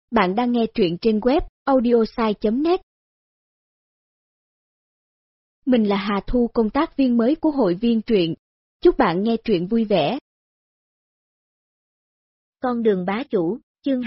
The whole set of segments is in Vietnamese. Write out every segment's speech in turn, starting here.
Bạn đang nghe truyện trên web audiosai.net. Mình là Hà Thu, công tác viên mới của hội viên truyện. Chúc bạn nghe truyện vui vẻ. Con đường bá chủ, chương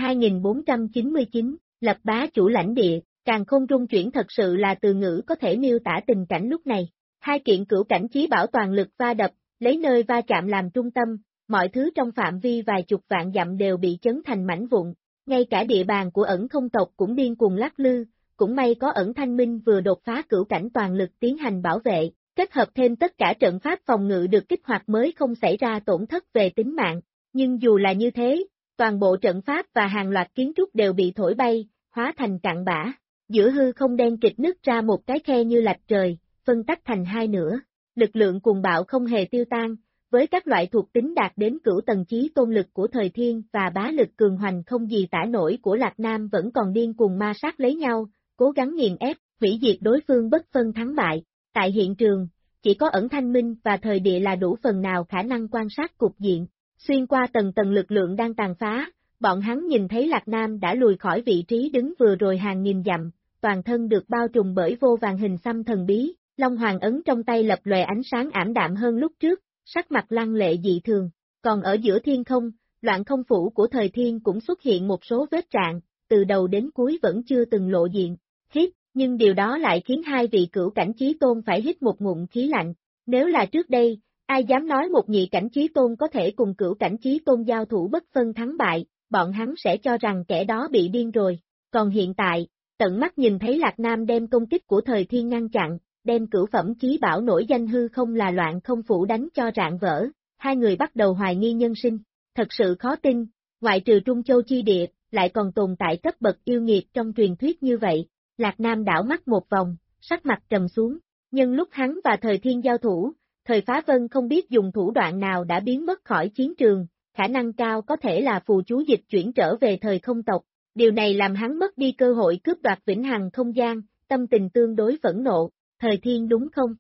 2499, lập bá chủ lãnh địa, càn khôn rung chuyển thật sự là từ ngữ có thể miêu tả tình cảnh lúc này. Hai kiện cửu cảnh chí bảo toàn lực va đập, lấy nơi va chạm làm trung tâm, mọi thứ trong phạm vi vài chục vạn dặm đều bị chấn thành mảnh vụn. Ngay cả địa bàn của ẩn không tộc cũng điên cuồng lắc lư, cũng may có ẩn thanh minh vừa đột phá cửu cảnh toàn lực tiến hành bảo vệ, kết hợp thêm tất cả trận pháp phòng ngự được kích hoạt mới không xảy ra tổn thất về tính mạng. Nhưng dù là như thế, toàn bộ trận pháp và hàng loạt kiến trúc đều bị thổi bay, hóa thành cặn bã. Giữa hư không đen kịt nứt ra một cái khe như lạch trời, phân tách thành hai nửa. Lực lượng cuồng bạo không hề tiêu tan, với các loại thuộc tính đạt đến cửu tầng chí tôn lực của thời thiên và bá lực cường hoành không gì tả nổi của Lạc Nam vẫn còn điên cuồng ma sát lấy nhau, cố gắng nghiền ép, hủy diệt đối phương bất phân thắng bại. Tại hiện trường, chỉ có ẩn thanh minh và thời địa là đủ phần nào khả năng quan sát cục diện. Xuyên qua tầng tầng lực lượng đang tàn phá, bọn hắn nhìn thấy Lạc Nam đã lùi khỏi vị trí đứng vừa rồi hàng nghìn dặm, toàn thân được bao trùm bởi vô vàn hình xăm thần bí, Long Hoàng ấn trong tay lập lòe ánh sáng ảm đạm hơn lúc trước, sắc mặt lăng lệ dị thường. Còn ở giữa thiên không, loạn không phủ của thời thiên cũng xuất hiện một số vết rạn, từ đầu đến cuối vẫn chưa từng lộ diện. Hít, nhưng điều đó lại khiến hai vị cửu cảnh chí tôn phải hít một ngụm khí lạnh. Nếu là trước đây, ai dám nói một nhị cảnh chí tôn có thể cùng cửu cảnh chí tôn giao thủ bất phân thắng bại, bọn hắn sẽ cho rằng kẻ đó bị điên rồi. Còn hiện tại, tận mắt nhìn thấy Lạc Nam đem công kích của thời thiên ngăn chặn, đem cửu phẩm chí bảo nổi danh hư không là loạn không phủ đánh cho rạn vỡ, hai người bắt đầu hoài nghi nhân sinh. Thật sự khó tin, ngoại trừ Trung Châu chi địa, lại còn tồn tại cấp bậc yêu nghiệt trong truyền thuyết như vậy. Lạc Nam đảo mắt một vòng, sắc mặt trầm xuống, nhưng lúc hắn và thời thiên giao thủ, thời phá vân không biết dùng thủ đoạn nào đã biến mất khỏi chiến trường, khả năng cao có thể là phù chú dịch chuyển trở về thời không tộc. Điều này làm hắn mất đi cơ hội cướp đoạt vĩnh hằng không gian, tâm tình tương đối phẫn nộ. Thời thiên đúng không?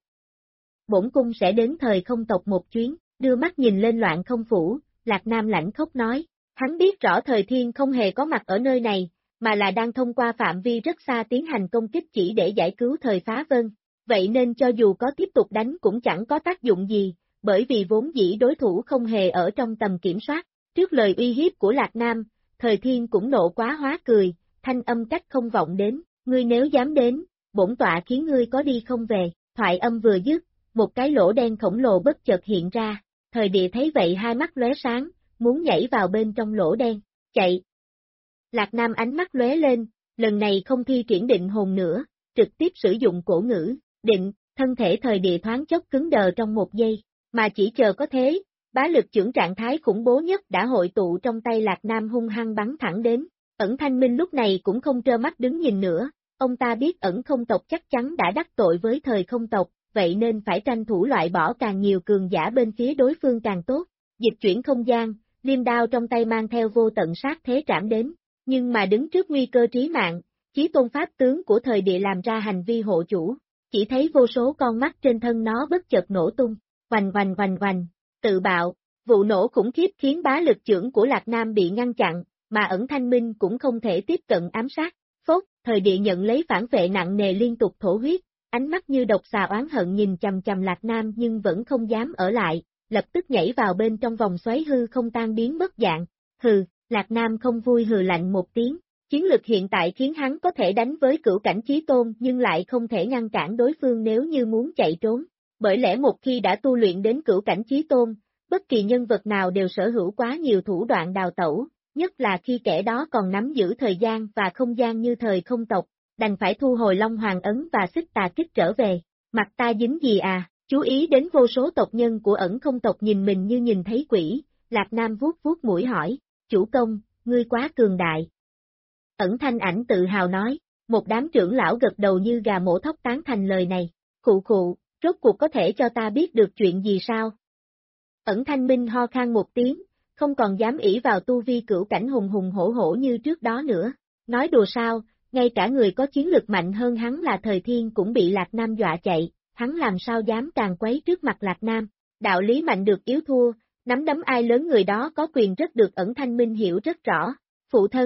Bổn cung sẽ đến thời không tộc một chuyến, đưa mắt nhìn lên loạn không phủ, Lạc Nam lãnh khốc nói. Hắn biết rõ thời thiên không hề có mặt ở nơi này, mà là đang thông qua phạm vi rất xa tiến hành công kích chỉ để giải cứu thời phá vân. Vậy nên cho dù có tiếp tục đánh cũng chẳng có tác dụng gì, bởi vì vốn dĩ đối thủ không hề ở trong tầm kiểm soát. Trước lời uy hiếp của Lạc Nam, thời thiên cũng nộ quá hóa cười, thanh âm cách không vọng đến, ngươi nếu dám đến, bổn tọa khiến ngươi có đi không về. Thoại âm vừa dứt, một cái lỗ đen khổng lồ bất chợt hiện ra, thời địa thấy vậy hai mắt lóe sáng, muốn nhảy vào bên trong lỗ đen, chạy. Lạc Nam ánh mắt lóe lên, lần này không thi triển định hồn nữa, trực tiếp sử dụng cổ ngữ, định, thân thể thời địa thoáng chốc cứng đờ trong một giây, mà chỉ chờ có thế, bá lực chưởng trạng thái khủng bố nhất đã hội tụ trong tay Lạc Nam hung hăng bắn thẳng đến. Ẩn thanh minh lúc này cũng không trơ mắt đứng nhìn nữa. Ông ta biết ẩn không tộc chắc chắn đã đắc tội với thời không tộc, vậy nên phải tranh thủ loại bỏ càng nhiều cường giả bên phía đối phương càng tốt. Dịch chuyển không gian, liêm đao trong tay mang theo vô tận sát thế trảm đến, nhưng mà đứng trước nguy cơ trí mạng, chí tôn pháp tướng của thời địa làm ra hành vi hộ chủ, chỉ thấy vô số con mắt trên thân nó bất chợt nổ tung, oành oành oành oành, tự bạo, vụ nổ khủng khiếp khiến bá lực chưởng của Lạc Nam bị ngăn chặn, mà ẩn thanh minh cũng không thể tiếp cận ám sát. Phốt, thời địa nhận lấy phản vệ nặng nề liên tục thổ huyết, ánh mắt như độc xà oán hận nhìn chằm chằm Lạc Nam nhưng vẫn không dám ở lại, lập tức nhảy vào bên trong vòng xoáy hư không tan biến mất dạng. Hừ, Lạc Nam không vui hừ lạnh một tiếng, chiến lực hiện tại khiến hắn có thể đánh với cửu cảnh chí tôn nhưng lại không thể ngăn cản đối phương nếu như muốn chạy trốn. Bởi lẽ một khi đã tu luyện đến cửu cảnh chí tôn, bất kỳ nhân vật nào đều sở hữu quá nhiều thủ đoạn đào tẩu. Nhất là khi kẻ đó còn nắm giữ thời gian và không gian như thời không tộc, đành phải thu hồi Long Hoàng ấn và xích tà kích trở về. Mặt ta dính gì à, chú ý đến vô số tộc nhân của ẩn không tộc nhìn mình như nhìn thấy quỷ, Lạc Nam vuốt vuốt mũi hỏi, chủ công, ngươi quá cường đại. Ẩn thanh ảnh tự hào nói, một đám trưởng lão gật đầu như gà mổ thóc tán thành lời này, khụ khụ, rốt cuộc có thể cho ta biết được chuyện gì sao? Ẩn thanh minh ho khan một tiếng, không còn dám ỷ vào tu vi cửu cảnh hùng hùng hổ hổ như trước đó nữa. Nói đùa sao, ngay cả người có chiến lực mạnh hơn hắn là thời thiên cũng bị Lạc Nam dọa chạy, hắn làm sao dám càng quấy trước mặt Lạc Nam. Đạo lý mạnh được yếu thua, nắm đấm ai lớn người đó có quyền rất được ẩn thanh minh hiểu rất rõ. Phụ thân,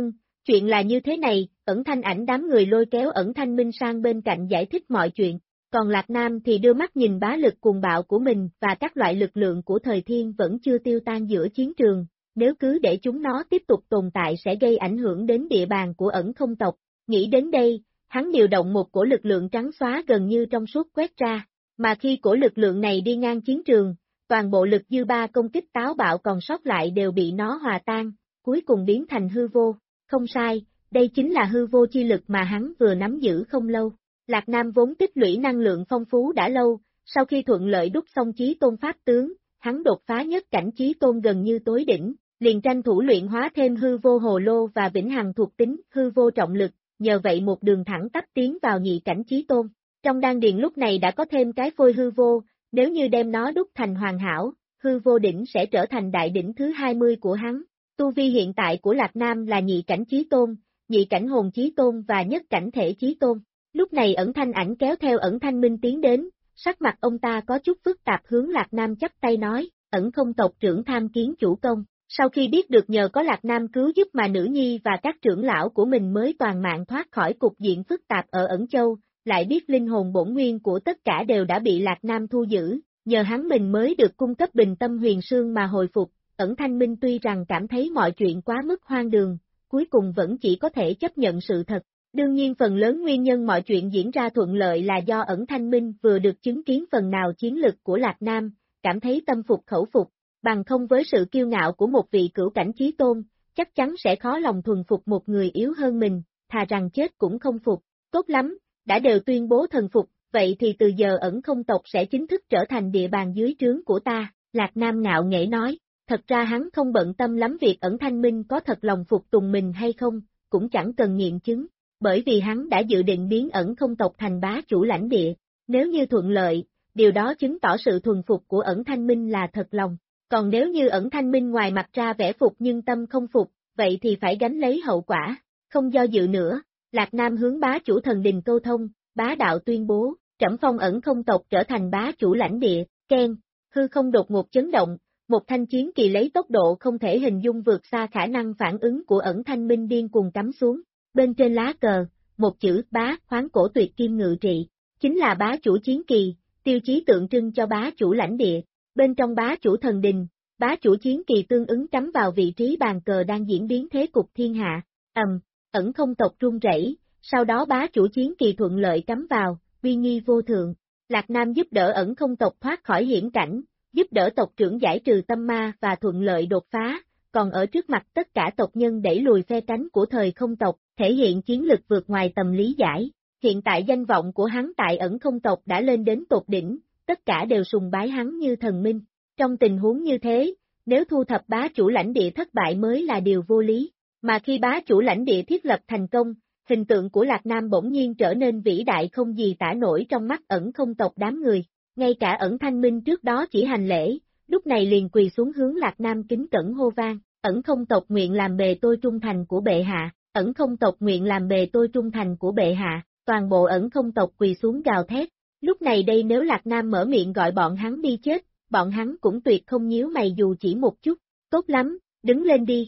Chuyện là như thế này, Ẩn Thanh Ảnh đám người lôi kéo Ẩn Thanh Minh sang bên cạnh giải thích mọi chuyện, còn Lạc Nam thì đưa mắt nhìn bá lực cuồng bạo của mình và các loại lực lượng của thời thiên vẫn chưa tiêu tan giữa chiến trường, nếu cứ để chúng nó tiếp tục tồn tại sẽ gây ảnh hưởng đến địa bàn của Ẩn Không tộc. Nghĩ đến đây, hắn điều động một cổ lực lượng trắng xóa gần như trong suốt quét ra, mà khi cổ lực lượng này đi ngang chiến trường, toàn bộ lực dư ba công kích táo bạo còn sót lại đều bị nó hòa tan, cuối cùng biến thành hư vô. Không sai, đây chính là hư vô chi lực mà hắn vừa nắm giữ không lâu. Lạc Nam vốn tích lũy năng lượng phong phú đã lâu, sau khi thuận lợi đúc xong chí tôn pháp tướng, hắn đột phá nhất cảnh chí tôn gần như tối đỉnh, liền tranh thủ luyện hóa thêm hư vô hồ lô và vĩnh hằng thuộc tính hư vô trọng lực, nhờ vậy một đường thẳng tắp tiến vào nhị cảnh chí tôn. Trong đan điền lúc này đã có thêm cái phôi hư vô, nếu như đem nó đúc thành hoàn hảo, hư vô đỉnh sẽ trở thành đại đỉnh thứ 20 của hắn. Tu vi hiện tại của Lạc Nam là nhị cảnh chí tôn, nhị cảnh hồn chí tôn và nhất cảnh thể chí tôn. Lúc này Ẩn Thanh Ảnh kéo theo Ẩn Thanh Minh tiến đến, sắc mặt ông ta có chút phức tạp hướng Lạc Nam chắp tay nói, Ẩn Không tộc trưởng tham kiến chủ công. Sau khi biết được nhờ có Lạc Nam cứu giúp mà nữ nhi và các trưởng lão của mình mới toàn mạng thoát khỏi cục diện phức tạp ở Ẩn Châu, lại biết linh hồn bổn nguyên của tất cả đều đã bị Lạc Nam thu giữ, nhờ hắn mình mới được cung cấp bình tâm huyền sương mà hồi phục. Ẩn Thanh Minh tuy rằng cảm thấy mọi chuyện quá mức hoang đường, cuối cùng vẫn chỉ có thể chấp nhận sự thật. Đương nhiên phần lớn nguyên nhân mọi chuyện diễn ra thuận lợi là do Ẩn Thanh Minh vừa được chứng kiến phần nào chiến lực của Lạc Nam, cảm thấy tâm phục khẩu phục, bằng không với sự kiêu ngạo của một vị cửu cảnh chí tôn, chắc chắn sẽ khó lòng thuần phục một người yếu hơn mình, thà rằng chết cũng không phục. Tốt lắm, đã đều tuyên bố thần phục, vậy thì từ giờ Ẩn Không tộc sẽ chính thức trở thành địa bàn dưới trướng của ta, Lạc Nam ngạo nghễ nói. Thật ra hắn không bận tâm lắm việc Ẩn Thanh Minh có thật lòng phục tùng mình hay không, cũng chẳng cần nghiệm chứng, bởi vì hắn đã dự định biến Ẩn Không tộc thành bá chủ lãnh địa. Nếu như thuận lợi, điều đó chứng tỏ sự thuần phục của Ẩn Thanh Minh là thật lòng. Còn nếu như Ẩn Thanh Minh ngoài mặt ra vẻ phục nhưng tâm không phục, vậy thì phải gánh lấy hậu quả. Không do dự nữa, Lạc Nam hướng bá chủ thần đình câu thông, bá đạo tuyên bố, trẫm phong Ẩn Không tộc trở thành bá chủ lãnh địa. Keng, hư không đột ngột chấn động. Một thanh chiến kỳ lấy tốc độ không thể hình dung vượt xa khả năng phản ứng của Ẩn Thanh Minh điên cuồng cắm xuống. Bên trên lá cờ, một chữ bá khoáng cổ tuyệt kim ngự trị, chính là bá chủ chiến kỳ, tiêu chí tượng trưng cho bá chủ lãnh địa. Bên trong bá chủ thần đình, bá chủ chiến kỳ tương ứng cắm vào vị trí bàn cờ đang diễn biến thế cục thiên hạ. Ẩn Không tộc run rẩy, sau đó bá chủ chiến kỳ thuận lợi cắm vào, uy nghi vô thượng. Lạc Nam giúp đỡ Ẩn Không tộc thoát khỏi hiểm cảnh, giúp đỡ tộc trưởng giải trừ tâm ma và thuận lợi đột phá, còn ở trước mặt tất cả tộc nhân đẩy lùi phe cánh của thời không tộc, thể hiện chiến lực vượt ngoài tầm lý giải. Hiện tại danh vọng của hắn tại Ẩn Không tộc đã lên đến tột đỉnh, tất cả đều sùng bái hắn như thần minh. Trong tình huống như thế, nếu thu thập bá chủ lãnh địa thất bại mới là điều vô lý, mà khi bá chủ lãnh địa thiết lập thành công, hình tượng của Lạc Nam bỗng nhiên trở nên vĩ đại không gì tả nổi trong mắt Ẩn Không tộc đám người. Ngay cả Ẩn Thanh Minh trước đó chỉ hành lễ, lúc này liền quỳ xuống hướng Lạc Nam kính cẩn hô vang, Ẩn Không tộc nguyện làm bề tôi trung thành của bệ hạ, Ẩn Không tộc nguyện làm bề tôi trung thành của bệ hạ, toàn bộ Ẩn Không tộc quỳ xuống gào thét. Lúc này đây nếu Lạc Nam mở miệng gọi bọn hắn đi chết, bọn hắn cũng tuyệt không nhíu mày dù chỉ một chút, tốt lắm, đứng lên đi.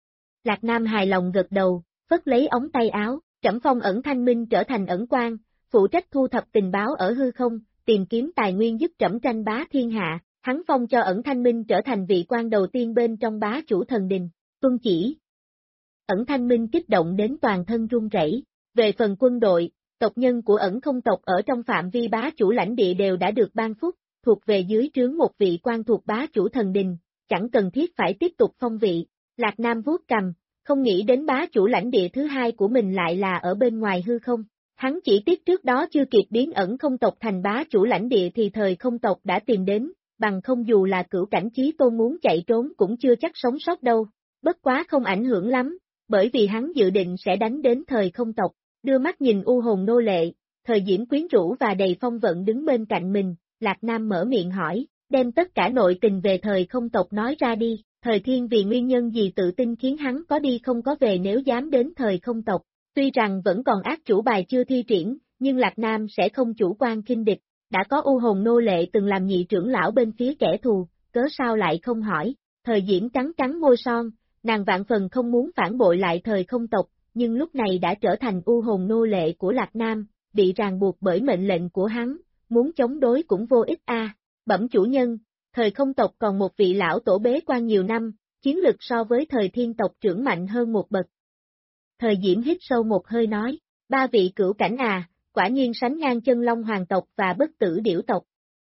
Lạc Nam hài lòng gật đầu, phất lấy ống tay áo, trẫm phong Ẩn Thanh Minh trở thành ẩn quan, phụ trách thu thập tình báo ở hư không, tìm kiếm tài nguyên giúp trẫm tranh bá thiên hạ, hắn phong cho Ẩn Thanh Minh trở thành vị quan đầu tiên bên trong bá chủ thần đình, tuân chỉ. Ẩn Thanh Minh kích động đến toàn thân run rẩy. Về phần quân đội, tộc nhân của Ẩn Không tộc ở trong phạm vi bá chủ lãnh địa đều đã được ban phúc, thuộc về dưới trướng một vị quan thuộc bá chủ thần đình, chẳng cần thiết phải tiếp tục phong vị. Lạc Nam vuốt cằm, không nghĩ đến bá chủ lãnh địa thứ hai của mình lại là ở bên ngoài hư không. Hắn chỉ tiếc trước đó chưa kịp biến Ẩn Không tộc thành bá chủ lãnh địa thì thời không tộc đã tìm đến, bằng không dù là cửu cảnh chí tôn muốn chạy trốn cũng chưa chắc sống sót đâu. Bất quá không ảnh hưởng lắm, bởi vì hắn dự định sẽ đánh đến thời không tộc, đưa mắt nhìn u hồn nô lệ, thời Diễm quyến rũ và đầy phong vận đứng bên cạnh mình, Lạc Nam mở miệng hỏi, đem tất cả nội tình về thời không tộc nói ra đi, thời thiên vì nguyên nhân gì tự tin khiến hắn có đi không có về nếu dám đến thời không tộc. Tuy rằng vẫn còn ác chủ bài chưa thi triển, nhưng Lạc Nam sẽ không chủ quan khinh địch, đã có u hồn nô lệ từng làm nhị trưởng lão bên phía kẻ thù, cớ sao lại không hỏi. Thời Diễm cắn cắn môi son, nàng vạn phần không muốn phản bội lại thời không tộc, nhưng lúc này đã trở thành u hồn nô lệ của Lạc Nam, bị ràng buộc bởi mệnh lệnh của hắn, muốn chống đối cũng vô ích a. Bẩm chủ nhân, thời không tộc còn một vị lão tổ bế quan nhiều năm, chiến lực so với thời thiên tộc trưởng mạnh hơn một bậc. Thời Diễm hít sâu một hơi nói, 3 vị cửu cảnh à, quả nhiên sánh ngang chân long hoàng tộc và bất tử điểu tộc.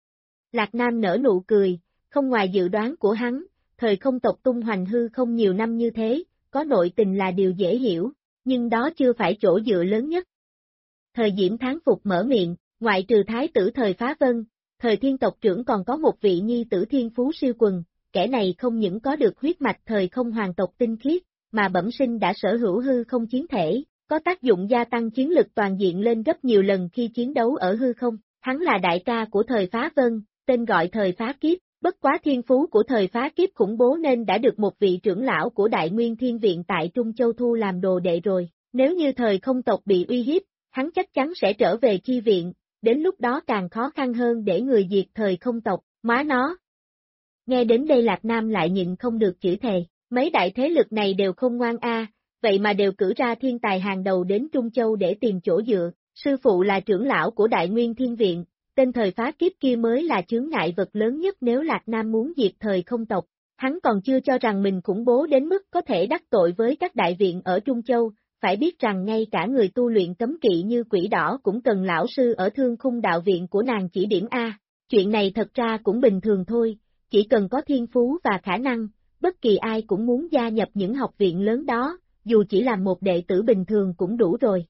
Lạc Nam nở nụ cười, không ngoài dự đoán của hắn, thời không tộc tung hoành hư không nhiều năm như thế, có nội tình là điều dễ hiểu, nhưng đó chưa phải chỗ dựa lớn nhất. Thời Diễm thán phục mở miệng, ngoại trừ thái tử thời Phá Vân, thời thiên tộc trưởng còn có một vị nhi tử thiên phú siêu quần, kẻ này không những có được huyết mạch thời không hoàng tộc tinh khiết, mà bẩm sinh đã sở hữu hư không chiến thể, có tác dụng gia tăng chiến lực toàn diện lên gấp nhiều lần khi chiến đấu ở hư không. Hắn là đại ca của thời Phá Vân, tên gọi thời Phá Kiếp, bất quá thiên phú của thời Phá Kiếp khủng bố nên đã được một vị trưởng lão của Đại Nguyên Thiên Viện tại Trung Châu thu làm đồ đệ rồi. Nếu như thời không tộc bị uy hiếp, hắn chắc chắn sẽ trở về chi viện, đến lúc đó càng khó khăn hơn để người diệt thời không tộc, má nó. Nghe đến đây Lạc Nam lại nhịn không được chửi thề, mấy đại thế lực này đều không ngoan a, vậy mà đều cử ra thiên tài hàng đầu đến Trung Châu để tìm chỗ dựa, sư phụ là trưởng lão của Đại Nguyên Thiên Viện, tên thời Phá Kiếp kia mới là chướng ngại vật lớn nhất nếu Lạc Nam muốn diệt thời không tộc. Hắn còn chưa cho rằng mình khủng bố đến mức có thể đắc tội với các đại viện ở Trung Châu, phải biết rằng ngay cả người tu luyện cấm kỵ như Quỷ Đỏ cũng cần lão sư ở Thương Khung đạo viện của nàng chỉ điểm a. Chuyện này thật ra cũng bình thường thôi, chỉ cần có thiên phú và khả năng, bất kỳ ai cũng muốn gia nhập những học viện lớn đó, dù chỉ là một đệ tử bình thường cũng đủ rồi.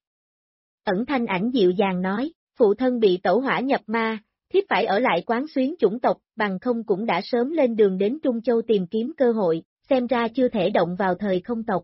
Ẩn Thanh Ảnh dịu dàng nói, phụ thân bị tẩu hỏa nhập ma, thiếp phải ở lại quán xuyến chủng tộc, bằng không cũng đã sớm lên đường đến Trung Châu tìm kiếm cơ hội, xem ra chưa thể động vào thời không tộc.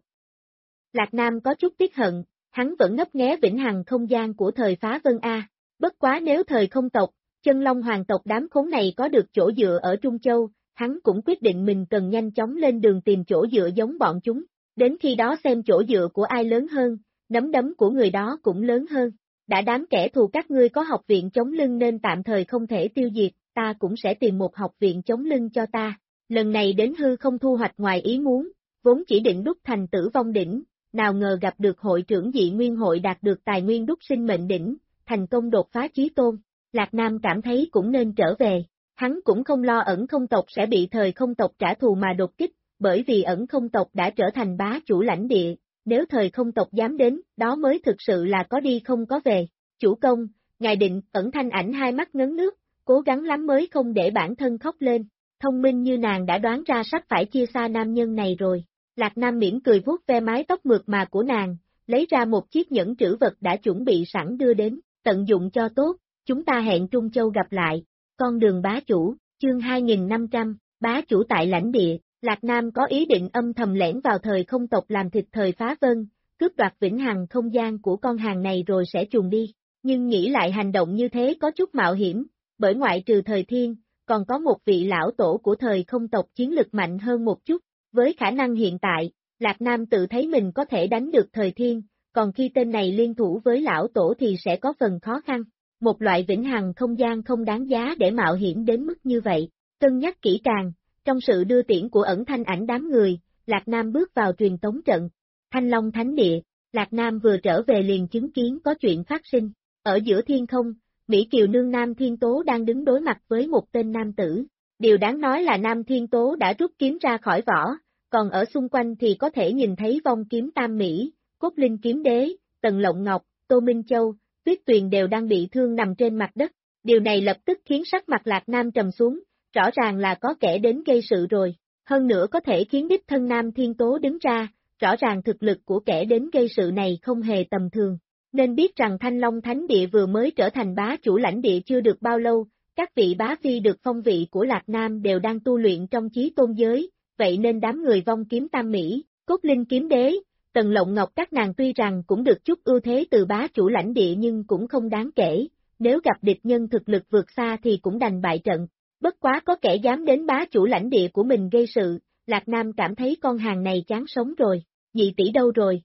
Lạc Nam có chút tiếc hận, hắn vẫn ngấp nghé vĩnh hằng không gian của thời Phá Vân A, bất quá nếu thời không tộc, chân long hoàng tộc đám khốn này có được chỗ dựa ở Trung Châu, hắn cũng quyết định mình cần nhanh chóng lên đường tìm chỗ dựa giống bọn chúng, đến khi đó xem chỗ dựa của ai lớn hơn, nắm đấm của người đó cũng lớn hơn. Đã đám kẻ thù các ngươi có học viện chống lưng nên tạm thời không thể tiêu diệt, ta cũng sẽ tìm một học viện chống lưng cho ta. Lần này đến hư không thu hoạch ngoài ý muốn, vốn chỉ định đúc thành tử vong đỉnh, nào ngờ gặp được hội trưởng dị nguyên hội đạt được tài nguyên đúc sinh mệnh đỉnh, thành công đột phá chí tôn. Lạc Nam cảm thấy cũng nên trở về, hắn cũng không lo ẩn không tộc sẽ bị thời không tộc trả thù mà đột kích, bởi vì ẩn không tộc đã trở thành bá chủ lãnh địa. Nếu thời không tộc dám đến, đó mới thực sự là có đi không có về. Chủ công, ngài định, Ẩn Thanh Ảnh hai mắt ngấn nước, cố gắng lắm mới không để bản thân khóc lên. Thông minh như nàng đã đoán ra sắp phải chia xa nam nhân này rồi. Lạc Nam mỉm cười vuốt ve mái tóc mượt mà của nàng, lấy ra một chiếc nhẫn trữ vật đã chuẩn bị sẵn đưa đến, tận dụng cho tốt, chúng ta hẹn Trung Châu gặp lại. Con đường bá chủ, chương 2500, bá chủ tại lãnh địa. Lạc Nam có ý định âm thầm lẻn vào thời không tộc làm thịt thời Phá Vân, cướp đoạt vĩnh hằng không gian của con hàng này rồi sẽ chuồn đi, nhưng nghĩ lại hành động như thế có chút mạo hiểm, bởi ngoại trừ thời thiên, còn có một vị lão tổ của thời không tộc chiến lực mạnh hơn một chút, với khả năng hiện tại, Lạc Nam tự thấy mình có thể đánh được thời thiên, còn khi tên này liên thủ với lão tổ thì sẽ có phần khó khăn, một loại vĩnh hằng không gian không đáng giá để mạo hiểm đến mức như vậy, cân nhắc kỹ càng. Trong sự đưa tiễn của Ẩn Thanh Ảnh đám người, Lạc Nam bước vào truyền tống trận. Thanh Long Thánh Địa, Lạc Nam vừa trở về liền chứng kiến có chuyện phát sinh. Ở giữa thiên không, Mỹ Kiều nương Nam Thiên Tố đang đứng đối mặt với một tên nam tử. Điều đáng nói là Nam Thiên Tố đã rút kiếm ra khỏi vỏ, còn ở xung quanh thì có thể nhìn thấy vong kiếm Tam Mỹ, Cốt Linh Kiếm Đế, Tần Lộng Ngọc, Tô Minh Châu, Tuyết Tuyền đều đang bị thương nằm trên mặt đất. Điều này lập tức khiến sắc mặt Lạc Nam trầm xuống. Rõ ràng là có kẻ đến gây sự rồi, hơn nữa có thể khiến đích thân Nam Thiên Tố đứng ra, rõ ràng thực lực của kẻ đến gây sự này không hề tầm thường. Nên biết rằng Thanh Long Thánh Địa vừa mới trở thành bá chủ lãnh địa chưa được bao lâu, các vị bá phi được phong vị của Lạc Nam đều đang tu luyện trong chí tôn giới, vậy nên đám người vong kiếm Tam Mỹ, Cốt Linh Kiếm Đế, Tần Lộng Ngọc các nàng tuy rằng cũng được chút ưu thế từ bá chủ lãnh địa nhưng cũng không đáng kể, nếu gặp địch nhân thực lực vượt xa thì cũng đành bại trận. Bất quá có kẻ dám đến bá chủ lãnh địa của mình gây sự, Lạc Nam cảm thấy con hàng này chán sống rồi, nhị tỷ đâu rồi?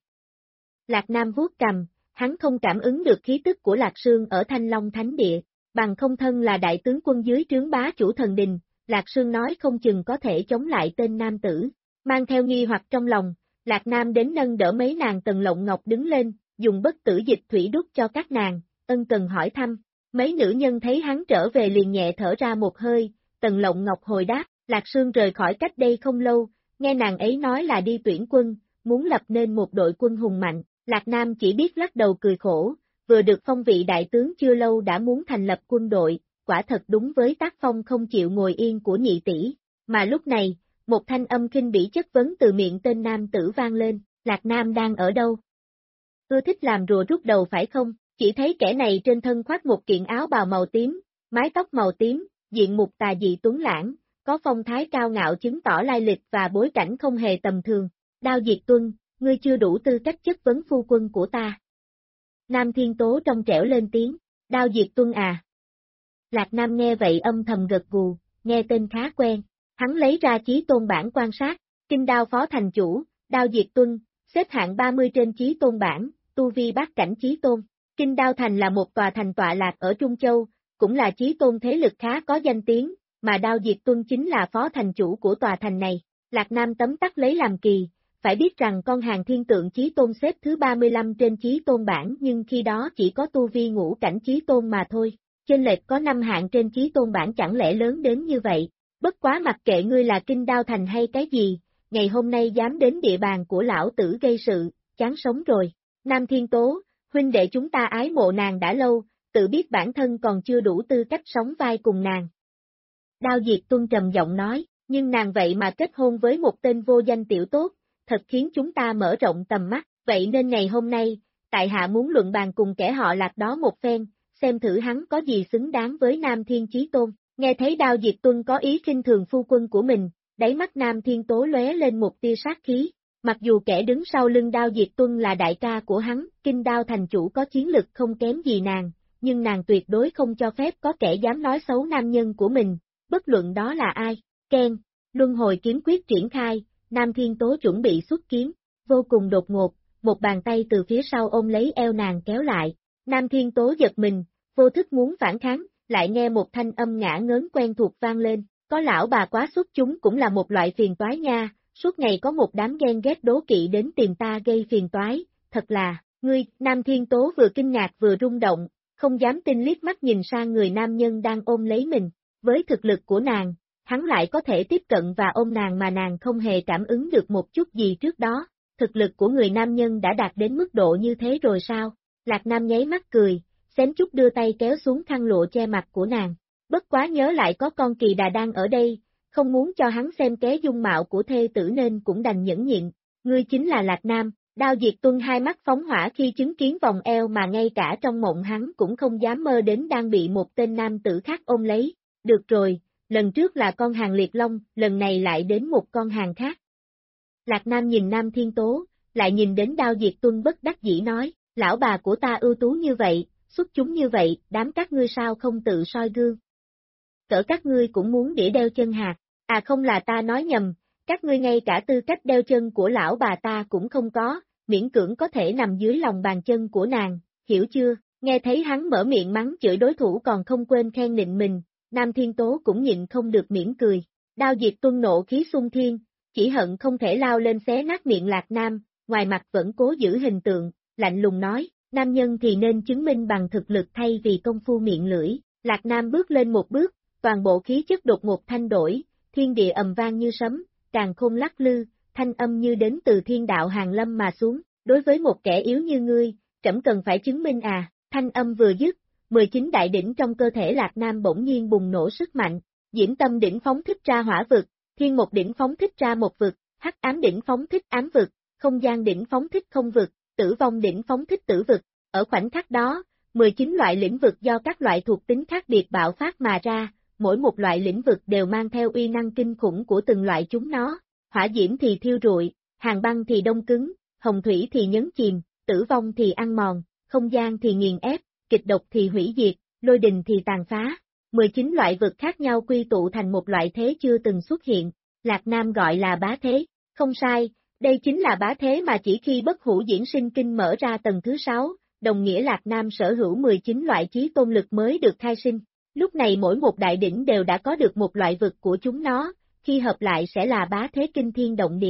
Lạc Nam vuốt cằm, hắn không cảm ứng được khí tức của Lạc Sương ở Thanh Long Thánh Địa, bằng không thân là đại tướng quân dưới trướng bá chủ thần đình, Lạc Sương nói không chừng có thể chống lại tên nam tử. Mang theo nghi hoặc trong lòng, Lạc Nam đến nâng đỡ mấy nàng Tần Lộng Ngọc đứng lên, dùng bất tử dịch thủy đút cho các nàng, ân cần hỏi thăm. Mấy nữ nhân thấy hắn trở về liền nhẹ thở ra một hơi, Tần Lộng Ngọc hồi đáp, Lạc Sương rời khỏi cách đây không lâu, nghe nàng ấy nói là đi tuyển quân, muốn lập nên một đội quân hùng mạnh, Lạc Nam chỉ biết lắc đầu cười khổ, vừa được phong vị đại tướng chưa lâu đã muốn thành lập quân đội, quả thật đúng với tác phong không chịu ngồi yên của nhị tỷ, mà lúc này, một thanh âm khinh bỉ chất vấn từ miệng tên nam tử vang lên, Lạc Nam đang ở đâu? Ưa thích làm rùa rút đầu phải không? Chỉ thấy kẻ này trên thân khoác một kiện áo bào màu tím, mái tóc màu tím, diện mục tà dị tuấn lãng, có phong thái cao ngạo chứng tỏ lai lịch và bối cảnh không hề tầm thường. Đao Diệt Tuân, ngươi chưa đủ tư cách chất vấn phu quân của ta. Nam Thiên Tố trong trẻo lên tiếng, Đao Diệt Tuân à. Lạc Nam nghe vậy âm thầm gật gù, nghe tên khá quen. Hắn lấy ra chí tôn bản quan sát, kinh đao phó thành chủ, Đao Diệt Tuân, xếp hạng 30 trên chí tôn bản, tu vi bát cảnh chí tôn. Kinh Đao Thành là một tòa thành tọa lạc ở Trung Châu, cũng là chí tôn thế lực khá có danh tiếng, mà Đao Diệt Tuân chính là phó thành chủ của tòa thành này. Lạc Nam tấm tắc lấy làm kỳ, phải biết rằng con hàng thiên tượng chí tôn xếp thứ 35 trên chí tôn bảng nhưng khi đó chỉ có tu vi ngũ cảnh chí tôn mà thôi, chênh lệch có 5 hạng trên chí tôn bảng chẳng lẽ lớn đến như vậy. Bất quá mặc kệ ngươi là Kinh Đao Thành hay cái gì, ngày hôm nay dám đến địa bàn của lão tử gây sự, chán sống rồi. Nam Thiên Tố, huynh đệ chúng ta ái mộ nàng đã lâu, tự biết bản thân còn chưa đủ tư cách sống vai cùng nàng. Đao Diệt Tuân trầm giọng nói, nhưng nàng vậy mà kết hôn với một tên vô danh tiểu tốt, thật khiến chúng ta mở rộng tầm mắt, vậy nên ngày hôm nay, tại hạ muốn luận bàn cùng kẻ họ Lạc đó một phen, xem thử hắn có gì xứng đáng với Nam Thiên Chí Tôn. Nghe thấy Đao Diệt Tuân có ý khinh thường phu quân của mình, đáy mắt Nam Thiên Tố lóe lên một tia sát khí. Mặc dù kẻ đứng sau lưng Đao Diệt Tuân là đại ca của hắn, Kinh Đao Thành chủ có chiến lực không kém gì nàng, nhưng nàng tuyệt đối không cho phép có kẻ dám nói xấu nam nhân của mình, bất luận đó là ai. Ken, luân hồi kiếm quyết triển khai, Nam Thiên Tố chuẩn bị xuất kiếm, vô cùng đột ngột, một bàn tay từ phía sau ôm lấy eo nàng kéo lại. Nam Thiên Tố giật mình, vô thức muốn phản kháng, lại nghe một thanh âm ngã ngớn quen thuộc vang lên, có lão bà quá xuất chúng cũng là một loại phiền toái nha, suốt ngày có một đám ghen ghét đố kỵ đến tìm ta gây phiền toái, thật là, ngươi. Nam Thiên Tố vừa kinh ngạc vừa rung động, không dám tin liếc mắt nhìn sang người nam nhân đang ôm lấy mình, với thực lực của nàng, hắn lại có thể tiếp cận và ôm nàng mà nàng không hề cảm ứng được một chút gì trước đó, thực lực của người nam nhân đã đạt đến mức độ như thế rồi sao? Lạc Nam nháy mắt cười, xém chút đưa tay kéo xuống khăn lụa che mặt của nàng, bất quá nhớ lại có con kỳ đà đang ở đây, không muốn cho hắn xem ké dung mạo của thê tử nên cũng đành nhẫn nhịn, ngươi chính là Lạc Nam. Đao Diệt Tuân hai mắt phóng hỏa khi chứng kiến vòng eo mà ngay cả trong mộng hắn cũng không dám mơ đến đang bị một tên nam tử khác ôm lấy, được rồi, lần trước là con hàng liệt long, lần này lại đến một con hàng khác. Lạc Nam nhìn Nam Thiên Tố, lại nhìn đến Đao Diệt Tuân bất đắc dĩ nói, lão bà của ta ưu tú như vậy, xuất chúng như vậy, đám các ngươi sao không tự soi gương. Cỡ các ngươi cũng muốn đĩa đeo chân hạt, à không là ta nói nhầm, các ngươi ngay cả tư cách đeo chân của lão bà ta cũng không có, miễn cưỡng có thể nằm dưới lòng bàn chân của nàng, hiểu chưa? Nghe thấy hắn mở miệng mắng chửi đối thủ còn không quên khen nịnh mình, Nam Thiên Tố cũng nhịn không được mỉm cười. Đao Diệt Tuân nộ khí xung thiên, chỉ hận không thể lao lên xé nát miệng Lạc Nam, ngoài mặt vẫn cố giữ hình tượng, lạnh lùng nói, nam nhân thì nên chứng minh bằng thực lực thay vì công phu miệng lưỡi. Lạc Nam bước lên một bước, toàn bộ khí chất đột ngột thay đổi, thiên địa ầm vang như sấm, càn khôn lắc lư, thanh âm như đến từ thiên đạo hàng lâm mà xuống, đối với một kẻ yếu như ngươi, trẫm cần phải chứng minh à, thanh âm vừa dứt, 19 đại đỉnh trong cơ thể Lạc Nam bỗng nhiên bùng nổ sức mạnh, Diễm Tâm đỉnh phóng thích ra hỏa vực, Thiên Một đỉnh phóng thích ra một vực, Hắc Ám đỉnh phóng thích ám vực, Không Gian đỉnh phóng thích không vực, Tử Vong đỉnh phóng thích tử vực, ở khoảnh khắc đó, 19 loại lĩnh vực do các loại thuộc tính khác biệt bạo phát mà ra, mỗi một loại lĩnh vực đều mang theo uy năng kinh khủng của từng loại chúng nó, hỏa diễm thì thiêu rụi, hàng băng thì đông cứng, hồng thủy thì nhấn chìm, tử vong thì ăn mòn, không gian thì nghiền ép, kịch độc thì hủy diệt, lôi đình thì tàn phá. 19 loại vực khác nhau quy tụ thành một loại thế chưa từng xuất hiện, Lạc Nam gọi là bá thế, không sai, đây chính là bá thế mà chỉ khi bất hủ diễn sinh kinh mở ra tầng thứ 6, đồng nghĩa Lạc Nam sở hữu 19 loại chí tôn lực mới được khai sinh. Lúc này mỗi một đại đỉnh đều đã có được một loại vực của chúng nó, khi hợp lại sẽ là bá thế kinh thiên động địa.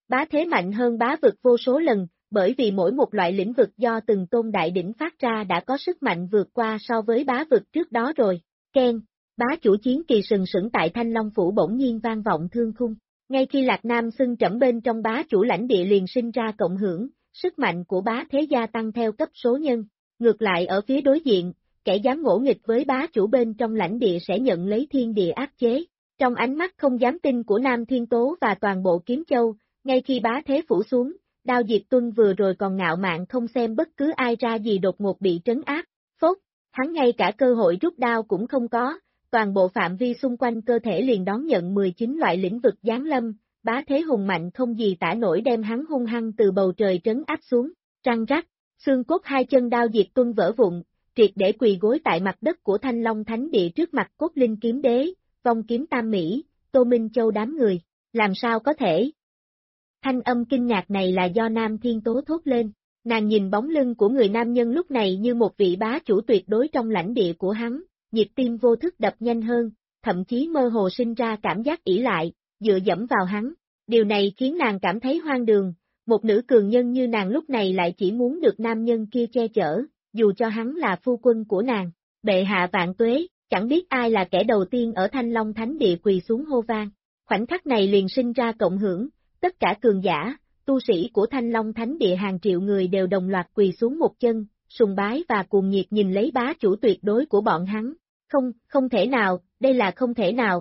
Bá thế mạnh hơn bá vực vô số lần, bởi vì mỗi một loại lĩnh vực do từng tôn đại đỉnh phát ra đã có sức mạnh vượt qua so với bá vực trước đó rồi. Ken, bá chủ chiến kỳ sừng sững tại Thanh Long Phủ bỗng nhiên vang vọng thương khung. Ngay khi Lạc Nam xưng trẫm bên trong bá chủ lãnh địa liền sinh ra cộng hưởng, sức mạnh của bá thế gia tăng theo cấp số nhân. Ngược lại ở phía đối diện, kẻ dám ngỗ nghịch với bá chủ bên trong lãnh địa sẽ nhận lấy thiên địa áp chế. Trong ánh mắt không dám tin của Nam Thiên Tố và toàn bộ Kiếm Châu, ngay khi bá thế phủ xuống, Đao Diệt Tuân vừa rồi còn ngạo mạn không xem bất cứ ai ra gì đột ngột bị trấn áp. Phốt, hắn ngay cả cơ hội rút đao cũng không có, toàn bộ phạm vi xung quanh cơ thể liền đón nhận 19 loại lĩnh vực giáng lâm, bá thế hùng mạnh không gì tả nổi đem hắn hung hăng từ bầu trời trấn áp xuống. Răng rắc, xương cốt hai chân Đao Diệt Tuân vỡ vụn, triệt để quỳ gối tại mặt đất của Thanh Long Thánh Địa trước mặt Cốt Linh Kiếm Đế, Vong Kiếm Tam Mỹ, Tô Minh Châu đám người. Làm sao có thể? Thanh âm kinh ngạc này là do Nam Thiên Tố thốt lên, nàng nhìn bóng lưng của người nam nhân lúc này như một vị bá chủ tuyệt đối trong lãnh địa của hắn, nhịp tim vô thức đập nhanh hơn, thậm chí mơ hồ sinh ra cảm giác ỷ lại, dựa dẫm vào hắn. Điều này khiến nàng cảm thấy hoang đường, một nữ cường nhân như nàng lúc này lại chỉ muốn được nam nhân kia che chở, dù cho hắn là phu quân của nàng. Bệ hạ vạn tuế, chẳng biết ai là kẻ đầu tiên ở Thanh Long Thánh Địa quỳ xuống hô vang. Khoảnh khắc này liền sinh ra cộng hưởng, tất cả cường giả, tu sĩ của Thanh Long Thánh Địa hàng triệu người đều đồng loạt quỳ xuống một chân, sùng bái và cuồng nhiệt nhìn lấy bá chủ tuyệt đối của bọn hắn. Không thể nào, đây là không thể nào,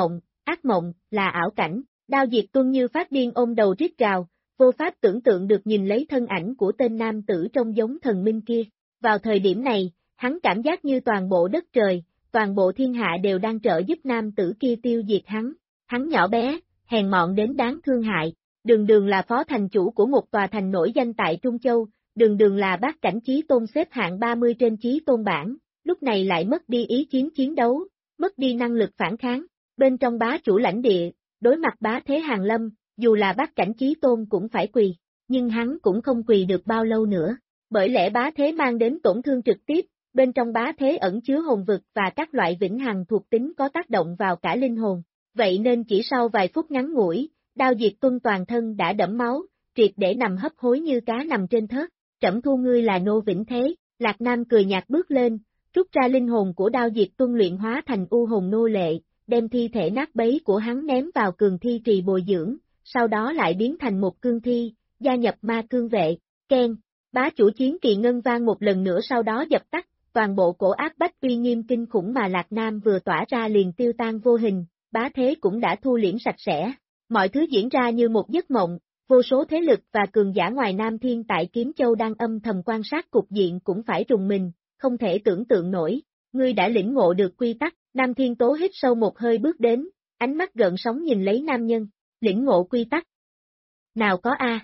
ác mộng, là ảo cảnh. Đao Diệt Tuân như phát điên ôm đầu rít gào, vô pháp tưởng tượng được nhìn lấy thân ảnh của tên nam tử trông giống thần minh kia. Vào thời điểm này, hắn cảm giác như toàn bộ đất trời, toàn bộ thiên hạ đều đang trợ giúp nam tử kia tiêu diệt hắn. Hắn nhỏ bé, hèn mọn đến đáng thương hại, đường là phó thành chủ của một tòa thành nổi danh tại Trung Châu, đường là bát cảnh chí tôn xếp hạng 30 trên chí tôn bảng, lúc này lại mất đi ý chiến chiến đấu, mất đi năng lực phản kháng. Bên trong bá chủ lãnh địa, đối mặt bá thế hàng lâm, dù là bát cảnh chí tôn cũng phải quỳ, nhưng hắn cũng không quỳ được bao lâu nữa, bởi lẽ bá thế mang đến tổn thương trực tiếp, bên trong bá thế ẩn chứa hồn vực và các loại vĩnh hằng thuộc tính có tác động vào cả linh hồn. Vậy nên chỉ sau vài phút ngắn ngủi, Đao Diệt Tuân toàn thân đã đẫm máu, triệt để nằm hấp hối như cá nằm trên thớt. Trẫm thu ngươi là nô vĩnh thế. Lạc Nam cười nhạt bước lên, rút ra linh hồn của Đao Diệt Tuân luyện hóa thành u hồn nô lệ, đem thi thể nát bấy của hắn ném vào cường thi trì bồi dưỡng, sau đó lại biến thành một cương thi, gia nhập ma cương vệ. Ken, bá chủ chiến kỳ ngân vang một lần nữa sau đó dập tắt, toàn bộ cổ áp bách uy nghiêm kinh khủng mà Lạc Nam vừa tỏa ra liền tiêu tan vô hình. Bá thế cũng đã thu liễm sạch sẽ, mọi thứ diễn ra như một giấc mộng, vô số thế lực và cường giả ngoài Nam Thiên tại Kiếm Châu đang âm thầm quan sát cục diện cũng phải rùng mình, không thể tưởng tượng nổi, ngươi đã lĩnh ngộ được quy tắc. Nam Thiên Tố hít sâu một hơi bước đến, ánh mắt gợn sóng nhìn lấy nam nhân, lĩnh ngộ quy tắc. Nào có a.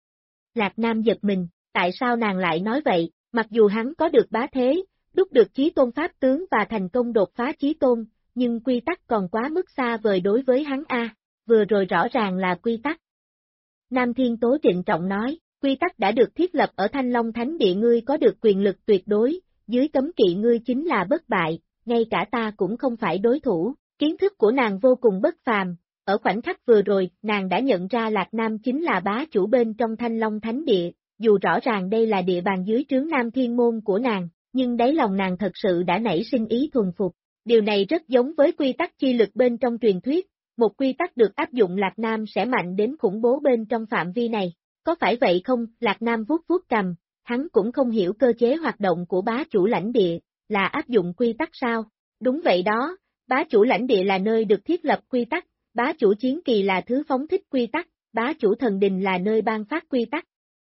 Lạc Nam giật mình, tại sao nàng lại nói vậy, mặc dù hắn có được bá thế, đúc được chí tôn pháp tướng và thành công đột phá chí tôn, nhưng quy tắc còn quá mức xa vời đối với hắn a. Vừa rồi rõ ràng là quy tắc. Nam Thiên Tố trịnh trọng nói, quy tắc đã được thiết lập ở Thanh Long Thánh Địa, ngươi có được quyền lực tuyệt đối, dưới cấm kỵ ngươi chính là bất bại, ngay cả ta cũng không phải đối thủ. Kiến thức của nàng vô cùng bất phàm, ở khoảnh khắc vừa rồi, nàng đã nhận ra Lạc Nam chính là bá chủ bên trong Thanh Long Thánh Địa, dù rõ ràng đây là địa bàn dưới trướng Nam Thiên Môn của nàng, nhưng đáy lòng nàng thật sự đã nảy sinh ý thuần phục. Điều này rất giống với quy tắc chi lực bên trong truyền thuyết, một quy tắc được áp dụng Lạc Nam sẽ mạnh đến khủng bố bên trong phạm vi này. Có phải vậy không? Lạc Nam vuốt vuốt cằm, hắn cũng không hiểu cơ chế hoạt động của bá chủ lãnh địa, là áp dụng quy tắc sao? Đúng vậy đó, bá chủ lãnh địa là nơi được thiết lập quy tắc, bá chủ chiến kỳ là thứ phóng thích quy tắc, bá chủ thần đình là nơi ban phát quy tắc.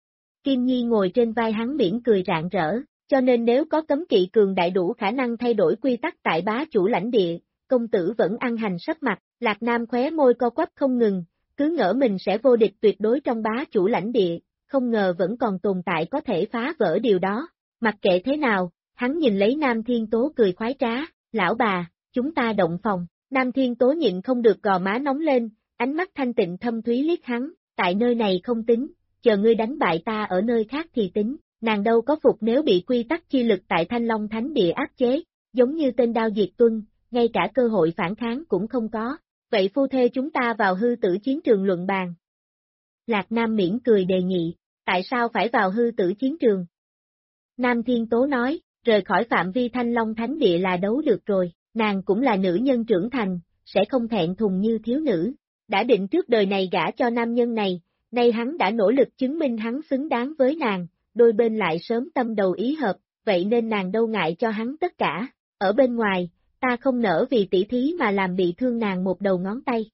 Kim Nhi ngồi trên vai hắn mỉm cười rạng rỡ, cho nên nếu có cấm kỵ cường đại đủ khả năng thay đổi quy tắc tại bá chủ lãnh địa, công tử vẫn ăn hành sắp mặt. Lạc Nam khóe môi co quắp không ngừng, cứ ngỡ mình sẽ vô địch tuyệt đối trong bá chủ lãnh địa, không ngờ vẫn còn tồn tại có thể phá vỡ điều đó. Mặc kệ thế nào, hắn nhìn lấy Nam Thiên Tố cười khoái trá, lão bà, chúng ta động phòng. Nam Thiên Tố nhịn không được gò má nóng lên, ánh mắt thanh tịnh thâm thúy liếc hắn, tại nơi này không tính, chờ ngươi đánh bại ta ở nơi khác thì tính. Nàng đâu có phục nếu bị quy tắc chi lực tại Thanh Long Thánh Địa áp chế, giống như tên Đao Diệt Tuân, ngay cả cơ hội phản kháng cũng không có. Vậy phu thê chúng ta vào hư tử chiến trường luận bàn. Lạc Nam mỉm cười đề nghị, tại sao phải vào hư tử chiến trường? Nam Thiên Tố nói, rời khỏi phạm vi Thanh Long Thánh Địa là đấu được rồi, nàng cũng là nữ nhân trưởng thành, sẽ không thẹn thùng như thiếu nữ. Đã định trước đời này gả cho nam nhân này, nay hắn đã nỗ lực chứng minh hắn xứng đáng với nàng, đôi bên lại sớm tâm đầu ý hợp, vậy nên nàng đâu ngại cho hắn tất cả. Ở bên ngoài, ta không nỡ vì tỷ thí mà làm bị thương nàng một đầu ngón tay.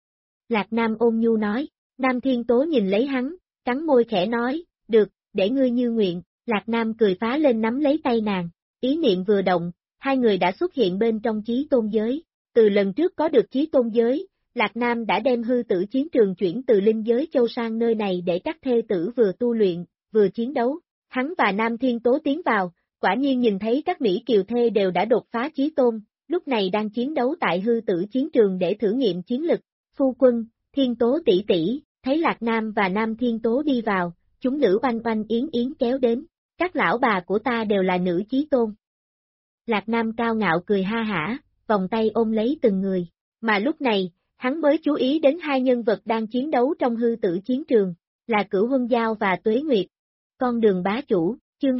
Lạc Nam ôn nhu nói, Nam Thiên Tố nhìn lấy hắn, cắn môi khẽ nói, được, để ngươi như nguyện. Lạc Nam cười phá lên nắm lấy tay nàng, ý niệm vừa động, hai người đã xuất hiện bên trong chí tôn giới. Từ lần trước có được chí tôn giới, Lạc Nam đã đem hư tử chiến trường chuyển từ linh giới châu sang nơi này để các thê tử vừa tu luyện, vừa chiến đấu. Hắn và Nam Thiên Tố tiến vào, quả nhiên nhìn thấy các Mỹ kiều thê đều đã đột phá chí tôn, lúc này đang chiến đấu tại hư tử chiến trường để thử nghiệm chiến lực. Phu quân, Thiên Tố tỷ tỷ, thấy Lạc Nam và Nam Thiên Tố đi vào, chúng nữ oanh oanh yến yến kéo đến. Các lão bà của ta đều là nữ chí tôn. Lạc Nam cao ngạo cười ha hả, vòng tay ôm lấy từng người, mà lúc này, hắn mới chú ý đến hai nhân vật đang chiến đấu trong hư tử chiến trường, là Cửu Huân Giao và Tuế Nguyệt. Con đường bá chủ, chương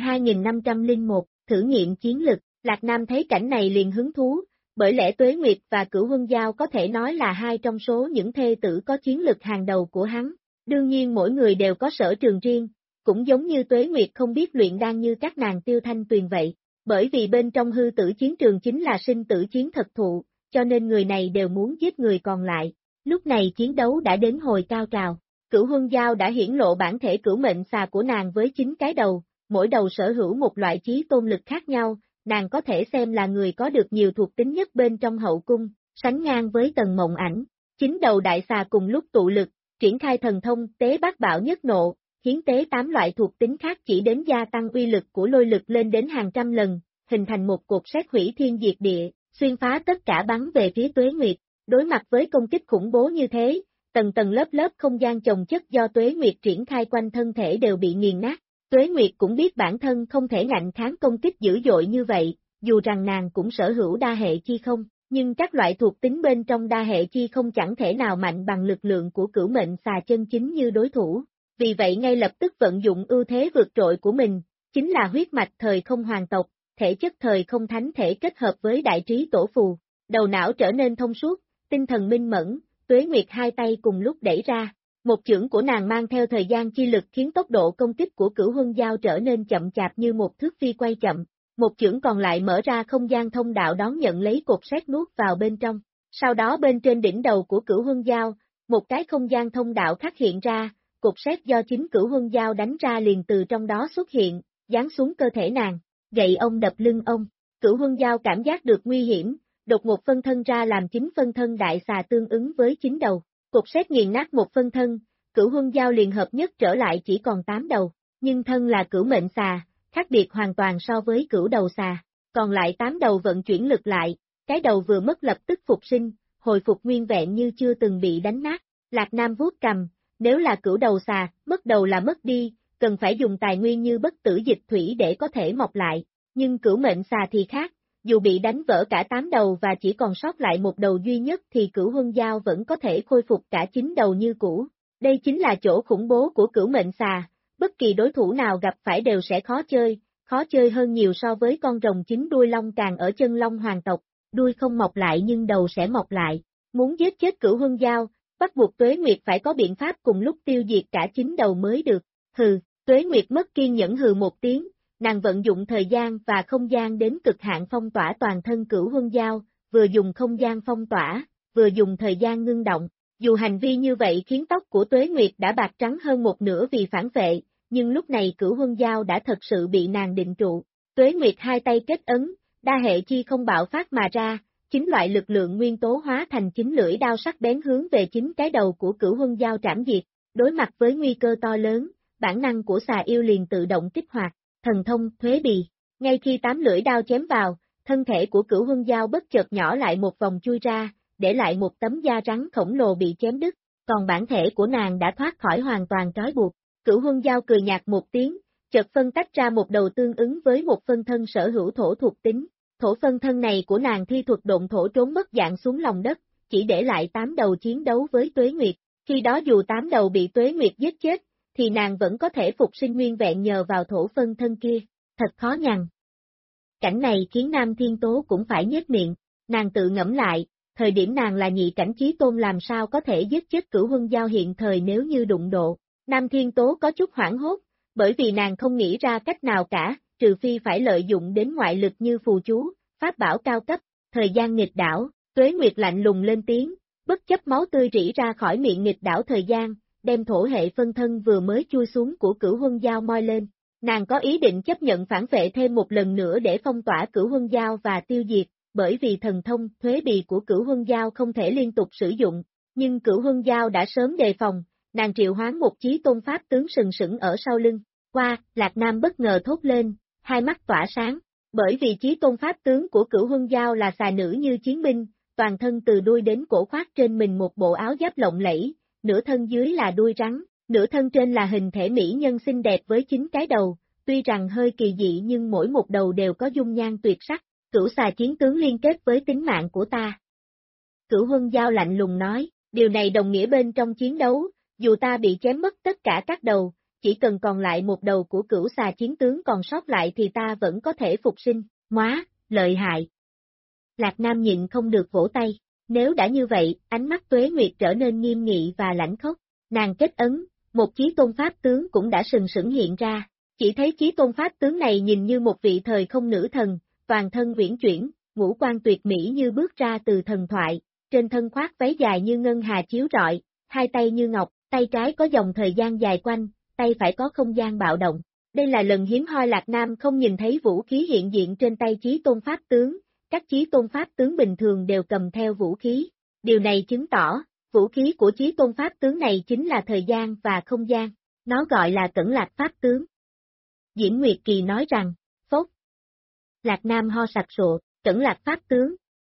2501, thử nghiệm chiến lực, Lạc Nam thấy cảnh này liền hứng thú, bởi lẽ Tuế Nguyệt và Cửu Huân Giao có thể nói là hai trong số những thê tử có chiến lực hàng đầu của hắn, đương nhiên mỗi người đều có sở trường riêng. Cũng giống như Tuế Nguyệt không biết luyện đan như các nàng Tiêu Thanh Tuyền vậy, bởi vì bên trong hư tử chiến trường chính là sinh tử chiến thật thụ, cho nên người này đều muốn giết người còn lại. Lúc này chiến đấu đã đến hồi cao trào, Cửu Huân Giao đã hiển lộ bản thể cửu mệnh xà của nàng với 9 cái đầu, mỗi đầu sở hữu một loại chí tôn lực khác nhau, nàng có thể xem là người có được nhiều thuộc tính nhất bên trong hậu cung, sánh ngang với Tần Mộng Ảnh. 9 đầu đại xà cùng lúc tụ lực, triển khai thần thông tế bát bạo nhất nộ. Hiến tế 8 loại thuộc tính khác chỉ đến gia tăng uy lực của lôi lực lên đến hàng trăm lần, hình thành một cột sét hủy thiên diệt địa, xuyên phá tất cả bắn về phía Tuế Nguyệt. Đối mặt với công kích khủng bố như thế, tầng tầng lớp lớp không gian chồng chất do Tuế Nguyệt triển khai quanh thân thể đều bị nghiền nát. Tuế Nguyệt cũng biết bản thân không thể ngạnh kháng công kích dữ dội như vậy, dù rằng nàng cũng sở hữu đa hệ chi không, nhưng các loại thuộc tính bên trong đa hệ chi không chẳng thể nào mạnh bằng lực lượng của cửu mệnh xà chân chính như đối thủ. Vì vậy ngay lập tức vận dụng ưu thế vượt trội của mình, chính là huyết mạch thời không hoàng tộc, thể chất thời không thánh thể kết hợp với đại trí tổ phù, đầu não trở nên thông suốt, tinh thần minh mẫn, Tuế Nguyệt hai tay cùng lúc đẩy ra, một chưởng của nàng mang theo thời gian chi lực khiến tốc độ công kích của Cửu Huân Giao trở nên chậm chạp như một thước phi quay chậm, một chưởng còn lại mở ra không gian thông đạo đón nhận lấy cột sét nuốt vào bên trong, sau đó bên trên đỉnh đầu của Cửu Huân Giao, một cái không gian thông đạo khác hiện ra. Cột sét do chính Cửu Huân Giao đánh ra liền từ trong đó xuất hiện, giáng xuống cơ thể nàng, gậy ông đập lưng ông. Cửu Huân Giao cảm giác được nguy hiểm, đột một phân thân ra làm 9 phân thân đại xà tương ứng với 9 đầu. Cột sét nghiền nát một phân thân, Cửu Huân Giao liền hợp nhất trở lại chỉ còn 8 đầu, nhưng thân là cửu mệnh xà, khác biệt hoàn toàn so với cửu đầu xà. Còn lại 8 đầu vận chuyển lực lại, cái đầu vừa mất lập tức phục sinh, hồi phục nguyên vẹn như chưa từng bị đánh nát. Lạc Nam vuốt cầm. Nếu là cửu đầu xà, mất đầu là mất đi, cần phải dùng tài nguyên như bất tử dịch thủy để có thể mọc lại, nhưng cửu mệnh xà thì khác, dù bị đánh vỡ cả 8 đầu và chỉ còn sót lại một đầu duy nhất thì Cửu Huân Giao vẫn có thể khôi phục cả 9 đầu như cũ. Đây chính là chỗ khủng bố của cửu mệnh xà, bất kỳ đối thủ nào gặp phải đều sẽ khó chơi hơn nhiều so với con rồng 9 đuôi long càng ở chân long hoàng tộc, đuôi không mọc lại nhưng đầu sẽ mọc lại. Muốn giết chết Cửu Huân Giao, bắt buộc Tuế Nguyệt phải có biện pháp cùng lúc tiêu diệt cả 9 đầu mới được. Hừ, Tuế Nguyệt mất kiên nhẫn hừ một tiếng, nàng vận dụng thời gian và không gian đến cực hạn phong tỏa toàn thân Cửu Huân Giao, vừa dùng không gian phong tỏa, vừa dùng thời gian ngưng động. Dù hành vi như vậy khiến tóc của Tuế Nguyệt đã bạc trắng hơn một nửa vì phản vệ, nhưng lúc này Cửu Huân Giao đã thật sự bị nàng định trụ. Tuế Nguyệt hai tay kết ấn, đa hệ chi không bạo phát mà ra. 9 loại lực lượng nguyên tố hóa thành 9 lưỡi đao sắc bén hướng về 9 cái đầu của Cửu Huân Giao trảm diệt. Đối mặt với nguy cơ to lớn, bản năng của xà yêu liền tự động kích hoạt, thần thông thuế bì. Ngay khi 8 lưỡi đao chém vào, thân thể của Cửu Huân Giao bất chợt nhỏ lại một vòng chui ra, để lại một tấm da rắn khổng lồ bị chém đứt, còn bản thể của nàng đã thoát khỏi hoàn toàn trói buộc. Cửu Huân Giao cười nhạt một tiếng, chợt phân tách ra một đầu tương ứng với một phân thân sở hữu thổ thuộc tính. Thổ phân thân này của nàng thi thuật độn thổ trốn mất dạng xuống lòng đất, chỉ để lại 8 đầu chiến đấu với Tuế Nguyệt. Khi đó dù 8 đầu bị Tuế Nguyệt giết chết, thì nàng vẫn có thể phục sinh nguyên vẹn nhờ vào thổ phân thân kia, thật khó nhằn. Cảnh này khiến Nam Thiên Tố cũng phải nhếch miệng, nàng tự ngẫm lại, thời điểm nàng là nhị cảnh chí tôn làm sao có thể giết chết Cửu Huân Giao hiện thời nếu như đụng độ. Nam Thiên Tố có chút hoảng hốt, bởi vì nàng không nghĩ ra cách nào cả, trừ phi phải lợi dụng đến ngoại lực như phù chú, pháp bảo cao cấp, thời gian nghịch đảo. Tuế Nguyệt lạnh lùng lên tiếng, bất chấp máu tươi rỉ ra khỏi miệng nghịch đảo thời gian, đem thổ hệ phân thân vừa mới chui xuống của Cửu Huân Giao moi lên. Nàng có ý định chấp nhận phản vệ thêm một lần nữa để phong tỏa Cửu Huân Giao và tiêu diệt, bởi vì thần thông thuế bì của Cửu Huân Giao không thể liên tục sử dụng, nhưng Cửu Huân Giao đã sớm đề phòng, nàng triệu hoán một chí tôn pháp tướng sừng sững ở sau lưng. Qua, Lạc Nam bất ngờ thốt lên, hai mắt tỏa sáng, bởi vì chí tôn pháp tướng của Cửu Huân Giao là xà nữ như chiến binh, toàn thân từ đuôi đến cổ khoác trên mình một bộ áo giáp lộng lẫy, nửa thân dưới là đuôi rắn, nửa thân trên là hình thể mỹ nhân xinh đẹp với 9 cái đầu, tuy rằng hơi kỳ dị nhưng mỗi một đầu đều có dung nhan tuyệt sắc. Cửu xà chiến tướng liên kết với tính mạng của ta. Cửu Huân Giao lạnh lùng nói, điều này đồng nghĩa bên trong chiến đấu, dù ta bị chém mất tất cả các đầu, chỉ cần còn lại một đầu của cửu xà chiến tướng còn sót lại thì ta vẫn có thể phục sinh, móa, lợi hại. Lạc Nam nhịn không được vỗ tay, nếu đã như vậy, ánh mắt Tuế Nguyệt trở nên nghiêm nghị và lãnh khốc, nàng kết ấn, một chí tôn pháp tướng cũng đã sừng sững hiện ra, chỉ thấy chí tôn pháp tướng này nhìn như một vị thời không nữ thần, toàn thân uyển chuyển, ngũ quan tuyệt mỹ như bước ra từ thần thoại, trên thân khoác váy dài như ngân hà chiếu rọi, hai tay như ngọc, tay trái có dòng thời gian dài quanh, tay phải có không gian bạo động. Đây là lần hiếm hoi Lạc Nam không nhìn thấy vũ khí hiện diện trên tay chí tôn pháp tướng, các chí tôn pháp tướng bình thường đều cầm theo vũ khí. Điều này chứng tỏ, vũ khí của chí tôn pháp tướng này chính là thời gian và không gian, nó gọi là Cẩn Lạc pháp tướng. Diễm Nguyệt Kỳ nói rằng, phốt. Lạc Nam ho sặc sụa, Cẩn Lạc pháp tướng.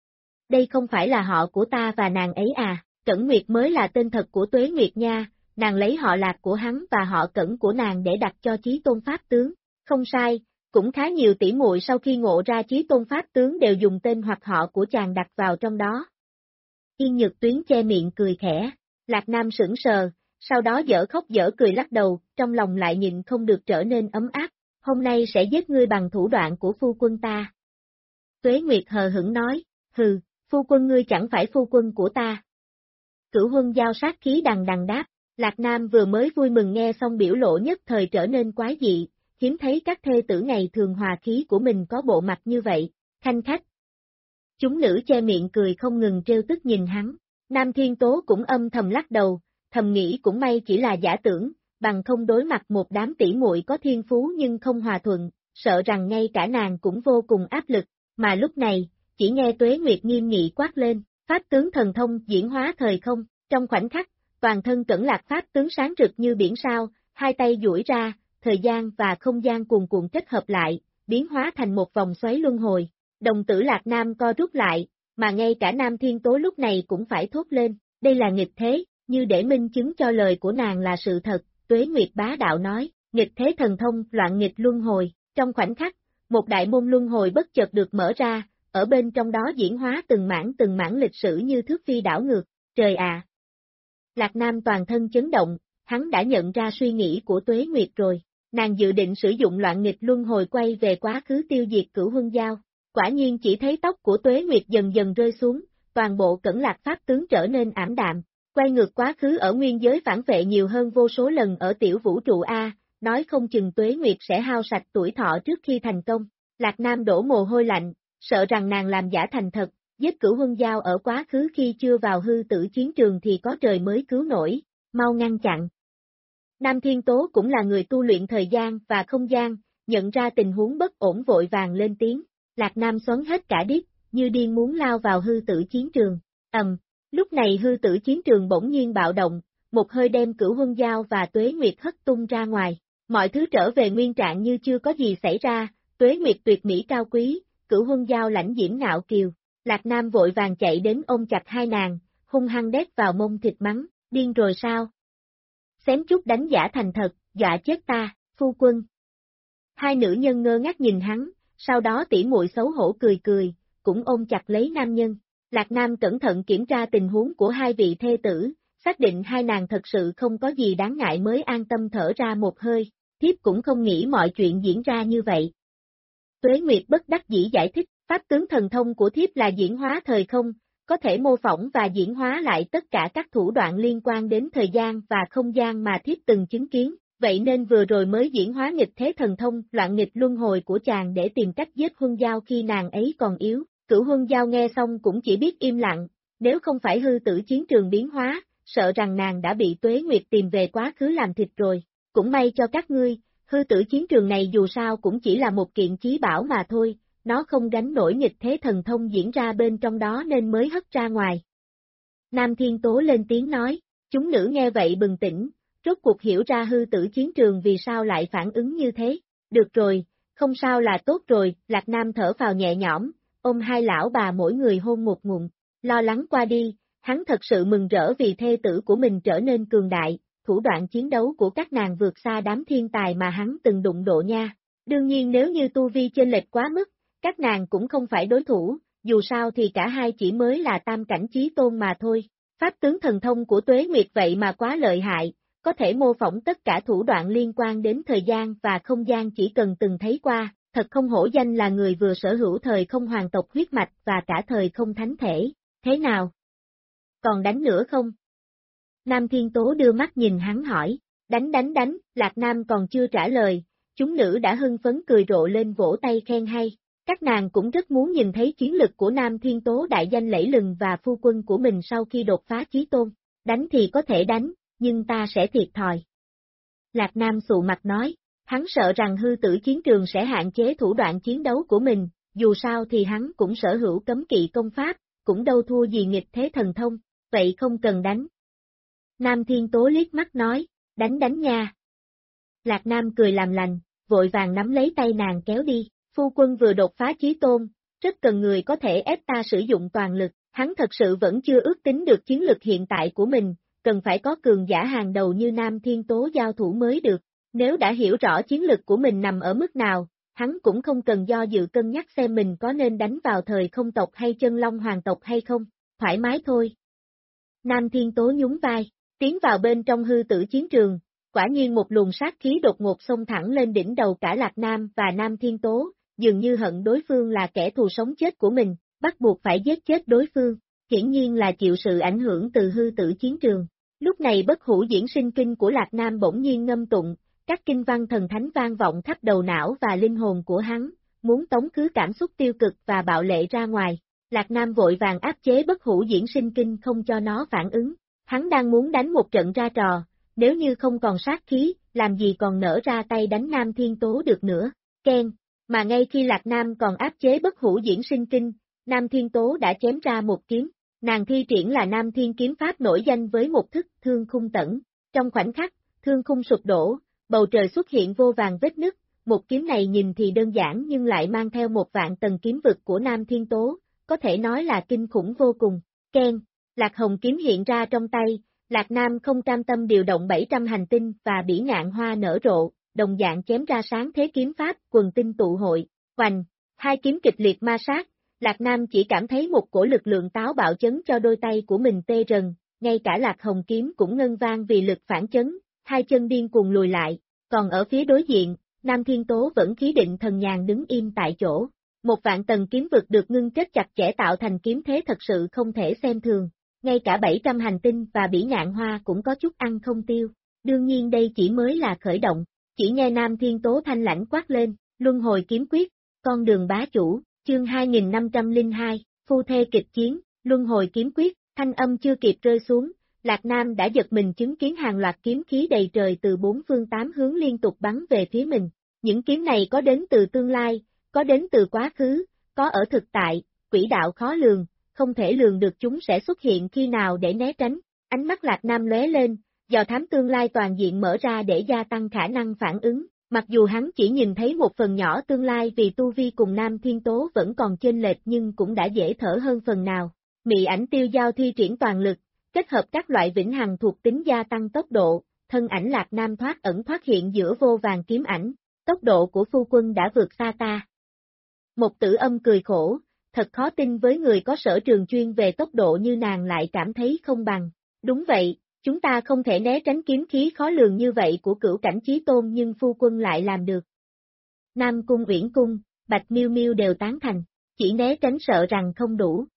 Đây không phải là họ của ta và nàng ấy à, Cẩn Nguyệt mới là tên thật của Tuế Nguyệt nha, nàng lấy họ Lạc của hắn và họ Cẩn của nàng để đặt cho chí tôn pháp tướng. Không sai, cũng khá nhiều tỷ muội sau khi ngộ ra chí tôn pháp tướng đều dùng tên hoặc họ của chàng đặt vào trong đó. Yên Nhược Tuyến che miệng cười khẽ, Lạc Nam sững sờ, sau đó dở khóc dở cười lắc đầu, trong lòng lại nhịn không được trở nên ấm áp, hôm nay sẽ giết ngươi bằng thủ đoạn của phu quân ta. Tuế Nguyệt hờ hững nói, hừ, phu quân ngươi chẳng phải phu quân của ta. Cửu Huân Giao sát khí đằng đằng đáp, Lạc Nam vừa mới vui mừng nghe xong biểu lộ nhất thời trở nên quái dị, hiếm thấy các thê tử ngày thường hòa khí của mình có bộ mặt như vậy, khanh khách. Chúng nữ che miệng cười không ngừng trêu tức nhìn hắn, Nam Thiên Tố cũng âm thầm lắc đầu, thầm nghĩ cũng may chỉ là giả tưởng, bằng không đối mặt một đám tỷ muội có thiên phú nhưng không hòa thuận, sợ rằng ngay cả nàng cũng vô cùng áp lực, mà lúc này, chỉ nghe Tuế Nguyệt nghiêm nghị quát lên, pháp tướng thần thông diễn hóa thời không, trong khoảnh khắc, toàn thân Cẩn Lạc pháp tướng sáng rực như biển sao, hai tay duỗi ra, thời gian và không gian cuồn cuộn kết hợp lại, biến hóa thành một vòng xoáy luân hồi, đồng tử Lạc Nam co rút lại, mà ngay cả Nam Thiên Tố lúc này cũng phải thốt lên, đây là nghịch thế, như để minh chứng cho lời của nàng là sự thật, Tuế Nguyệt bá đạo nói, nghịch thế thần thông, loạn nghịch luân hồi, trong khoảnh khắc, một đại môn luân hồi bất chợt được mở ra, ở bên trong đó diễn hóa từng mảng lịch sử như thước phi đảo ngược, trời ạ! Lạc Nam toàn thân chấn động, hắn đã nhận ra suy nghĩ của Tuế Nguyệt rồi, nàng dự định sử dụng loạn nghịch luân hồi quay về quá khứ tiêu diệt Cửu Huân Giao, quả nhiên chỉ thấy tóc của Tuế Nguyệt dần dần rơi xuống, toàn bộ Cẩn Lạc pháp tướng trở nên ảm đạm, quay ngược quá khứ ở nguyên giới phản vệ nhiều hơn vô số lần ở tiểu vũ trụ A, nói không chừng Tuế Nguyệt sẽ hao sạch tuổi thọ trước khi thành công, Lạc Nam đổ mồ hôi lạnh, sợ rằng nàng làm giả thành thật, giết Cửu Huân Giao ở quá khứ khi chưa vào hư tử chiến trường thì có trời mới cứu nổi, mau ngăn chặn. Nam Thiên Tố cũng là người tu luyện thời gian và không gian, nhận ra tình huống bất ổn vội vàng lên tiếng, Lạc Nam xoắn hết cả đít, như điên muốn lao vào hư tử chiến trường, lúc này hư tử chiến trường bỗng nhiên bạo động, một hơi đem Cửu Huân Giao và Tuế Nguyệt hất tung ra ngoài, mọi thứ trở về nguyên trạng như chưa có gì xảy ra, Tuế Nguyệt tuyệt mỹ cao quý, Cửu Huân Giao lãnh diễm ngạo kiều, Lạc Nam vội vàng chạy đến ôm chặt hai nàng, hung hăng đét vào mông thịt mắng, điên rồi sao? Xém chút đánh giả thành thật, dọa chết ta, phu quân. Hai nữ nhân ngơ ngác nhìn hắn, sau đó tỉ muội xấu hổ cười cười, cũng ôm chặt lấy nam nhân. Lạc Nam cẩn thận kiểm tra tình huống của hai vị thê tử, xác định hai nàng thật sự không có gì đáng ngại mới an tâm thở ra một hơi, thiếp cũng không nghĩ mọi chuyện diễn ra như vậy. Tuế Nguyệt bất đắc dĩ giải thích, pháp tướng thần thông của thiếp là diễn hóa thời không, có thể mô phỏng và diễn hóa lại tất cả các thủ đoạn liên quan đến thời gian và không gian mà thiếp từng chứng kiến, vậy nên vừa rồi mới diễn hóa nghịch thế thần thông, loạn nghịch luân hồi của chàng để tìm cách giết Huân Giao khi nàng ấy còn yếu. Cửu Huân Giao nghe xong cũng chỉ biết im lặng, nếu không phải hư tử chiến trường biến hóa, sợ rằng nàng đã bị Tuế Nguyệt tìm về quá khứ làm thịt rồi. Cũng may cho các ngươi, hư tử chiến trường này dù sao cũng chỉ là một kiện chí bảo mà thôi, nó không gánh nổi nghịch thế thần thông diễn ra bên trong đó nên mới hất ra ngoài. Nam Thiên Tố lên tiếng nói, chúng nữ nghe vậy bừng tỉnh, rốt cuộc hiểu ra hư tử chiến trường vì sao lại phản ứng như thế. Được rồi, không sao là tốt rồi, Lạc Nam thở phào nhẹ nhõm, ôm hai lão bà mỗi người hôn một ngụm, lo lắng qua đi, hắn thật sự mừng rỡ vì thê tử của mình trở nên cường đại, thủ đoạn chiến đấu của các nàng vượt xa đám thiên tài mà hắn từng đụng độ nha. Đương nhiên nếu như tu vi chênh lệch quá mức, các nàng cũng không phải đối thủ, dù sao thì cả hai chỉ mới là tam cảnh chí tôn mà thôi. Pháp tướng thần thông của Tuế Nguyệt vậy mà quá lợi hại, có thể mô phỏng tất cả thủ đoạn liên quan đến thời gian và không gian chỉ cần từng thấy qua, thật không hổ danh là người vừa sở hữu thời không hoàng tộc huyết mạch và cả thời không thánh thể, thế nào? Còn đánh nữa không? Nam Thiên Tố đưa mắt nhìn hắn hỏi, đánh, Lạc Nam còn chưa trả lời, chúng nữ đã hưng phấn cười rộ lên vỗ tay khen hay. Các nàng cũng rất muốn nhìn thấy chiến lực của Nam Thiên Tố đại danh lẫy lừng và phu quân của mình sau khi đột phá chí tôn. Đánh thì có thể đánh, nhưng ta sẽ thiệt thòi. Lạc Nam sụ mặt nói, hắn sợ rằng hư tử chiến trường sẽ hạn chế thủ đoạn chiến đấu của mình, dù sao thì hắn cũng sở hữu cấm kỵ công pháp, cũng đâu thua gì nghịch thế thần thông, vậy không cần đánh. Nam Thiên Tố liếc mắt nói, đánh nha. Lạc Nam cười làm lành, vội vàng nắm lấy tay nàng kéo đi. Phu quân vừa đột phá chí tôn, rất cần người có thể ép ta sử dụng toàn lực, hắn thật sự vẫn chưa ước tính được chiến lực hiện tại của mình, cần phải có cường giả hàng đầu như Nam Thiên Tố giao thủ mới được, nếu đã hiểu rõ chiến lực của mình nằm ở mức nào, hắn cũng không cần do dự cân nhắc xem mình có nên đánh vào thời không tộc hay chân long hoàng tộc hay không, thoải mái thôi. Nam Thiên Tố nhún vai, tiến vào bên trong hư tử chiến trường, quả nhiên một luồng sát khí đột ngột xông thẳng lên đỉnh đầu cả Lạc Nam và Nam Thiên Tố. Dường như hận đối phương là kẻ thù sống chết của mình, bắt buộc phải giết chết đối phương, hiển nhiên là chịu sự ảnh hưởng từ hư tử chiến trường. Lúc này bất hủ diễn sinh kinh của Lạc Nam bỗng nhiên ngâm tụng, các kinh văn thần thánh vang vọng khắp đầu não và linh hồn của hắn, muốn tống khứ cảm xúc tiêu cực và bạo lệ ra ngoài. Lạc Nam vội vàng áp chế bất hủ diễn sinh kinh không cho nó phản ứng, hắn đang muốn đánh một trận ra trò, nếu như không còn sát khí, làm gì còn nỡ ra tay đánh Nam Thiên Tố được nữa, keng. Mà ngay khi Lạc Nam còn áp chế bất hủ diễn sinh kinh, Nam Thiên Tố đã chém ra một kiếm, nàng thi triển là Nam Thiên kiếm pháp nổi danh với một thức thương khung tẩn, trong khoảnh khắc, thương khung sụp đổ, bầu trời xuất hiện vô vàng vết nứt, một kiếm này nhìn thì đơn giản nhưng lại mang theo một vạn tầng kiếm vực của Nam Thiên Tố, có thể nói là kinh khủng vô cùng, keng, Lạc Hồng kiếm hiện ra trong tay, Lạc Nam không cam tâm điều động 700 hành tinh và bỉ ngạn hoa nở rộ. Đồng dạng chém ra sáng thế kiếm pháp, quần tinh tụ hội, hoành, hai kiếm kịch liệt ma sát, Lạc Nam chỉ cảm thấy một cổ lực lượng táo bạo chấn cho đôi tay của mình tê rần, ngay cả Lạc Hồng kiếm cũng ngân vang vì lực phản chấn, hai chân điên cuồng lùi lại, còn ở phía đối diện, Nam Thiên Tố vẫn khí định thần nhàn đứng im tại chỗ, một vạn tầng kiếm vực được ngưng kết chặt chẽ tạo thành kiếm thế thật sự không thể xem thường, ngay cả 700 hành tinh và bỉ ngạn hoa cũng có chút ăn không tiêu, đương nhiên đây chỉ mới là khởi động. Chỉ nghe Nam Thiên Tố thanh lãnh quát lên, luân hồi kiếm quyết, con đường bá chủ, chương 2502, phu thê kịch chiến, luân hồi kiếm quyết, thanh âm chưa kịp rơi xuống, Lạc Nam đã giật mình chứng kiến hàng loạt kiếm khí đầy trời từ bốn phương tám hướng liên tục bắn về phía mình. Những kiếm này có đến từ tương lai, có đến từ quá khứ, có ở thực tại, quỹ đạo khó lường, không thể lường được chúng sẽ xuất hiện khi nào để né tránh. Ánh mắt Lạc Nam lóe lên, dò thám tương lai toàn diện mở ra để gia tăng khả năng phản ứng, mặc dù hắn chỉ nhìn thấy một phần nhỏ tương lai vì tu vi cùng Nam Thiên Tố vẫn còn chênh lệch nhưng cũng đã dễ thở hơn phần nào. Mị ảnh tiêu giao thi triển toàn lực, kết hợp các loại vĩnh hằng thuộc tính gia tăng tốc độ, thân ảnh Lạc Nam thoát ẩn thoát hiện giữa vô vàng kiếm ảnh, tốc độ của phu quân đã vượt xa ta. Một tử âm cười khổ, thật khó tin với người có sở trường chuyên về tốc độ như nàng lại cảm thấy không bằng. Đúng vậy, Chúng ta không thể né tránh kiếm khí khó lường như vậy của Cửu Cảnh Chí Tôn nhưng phu quân lại làm được. Nam Cung Uyển Cung, Bạch Miêu Miêu đều tán thành, chỉ né tránh sợ rằng không đủ.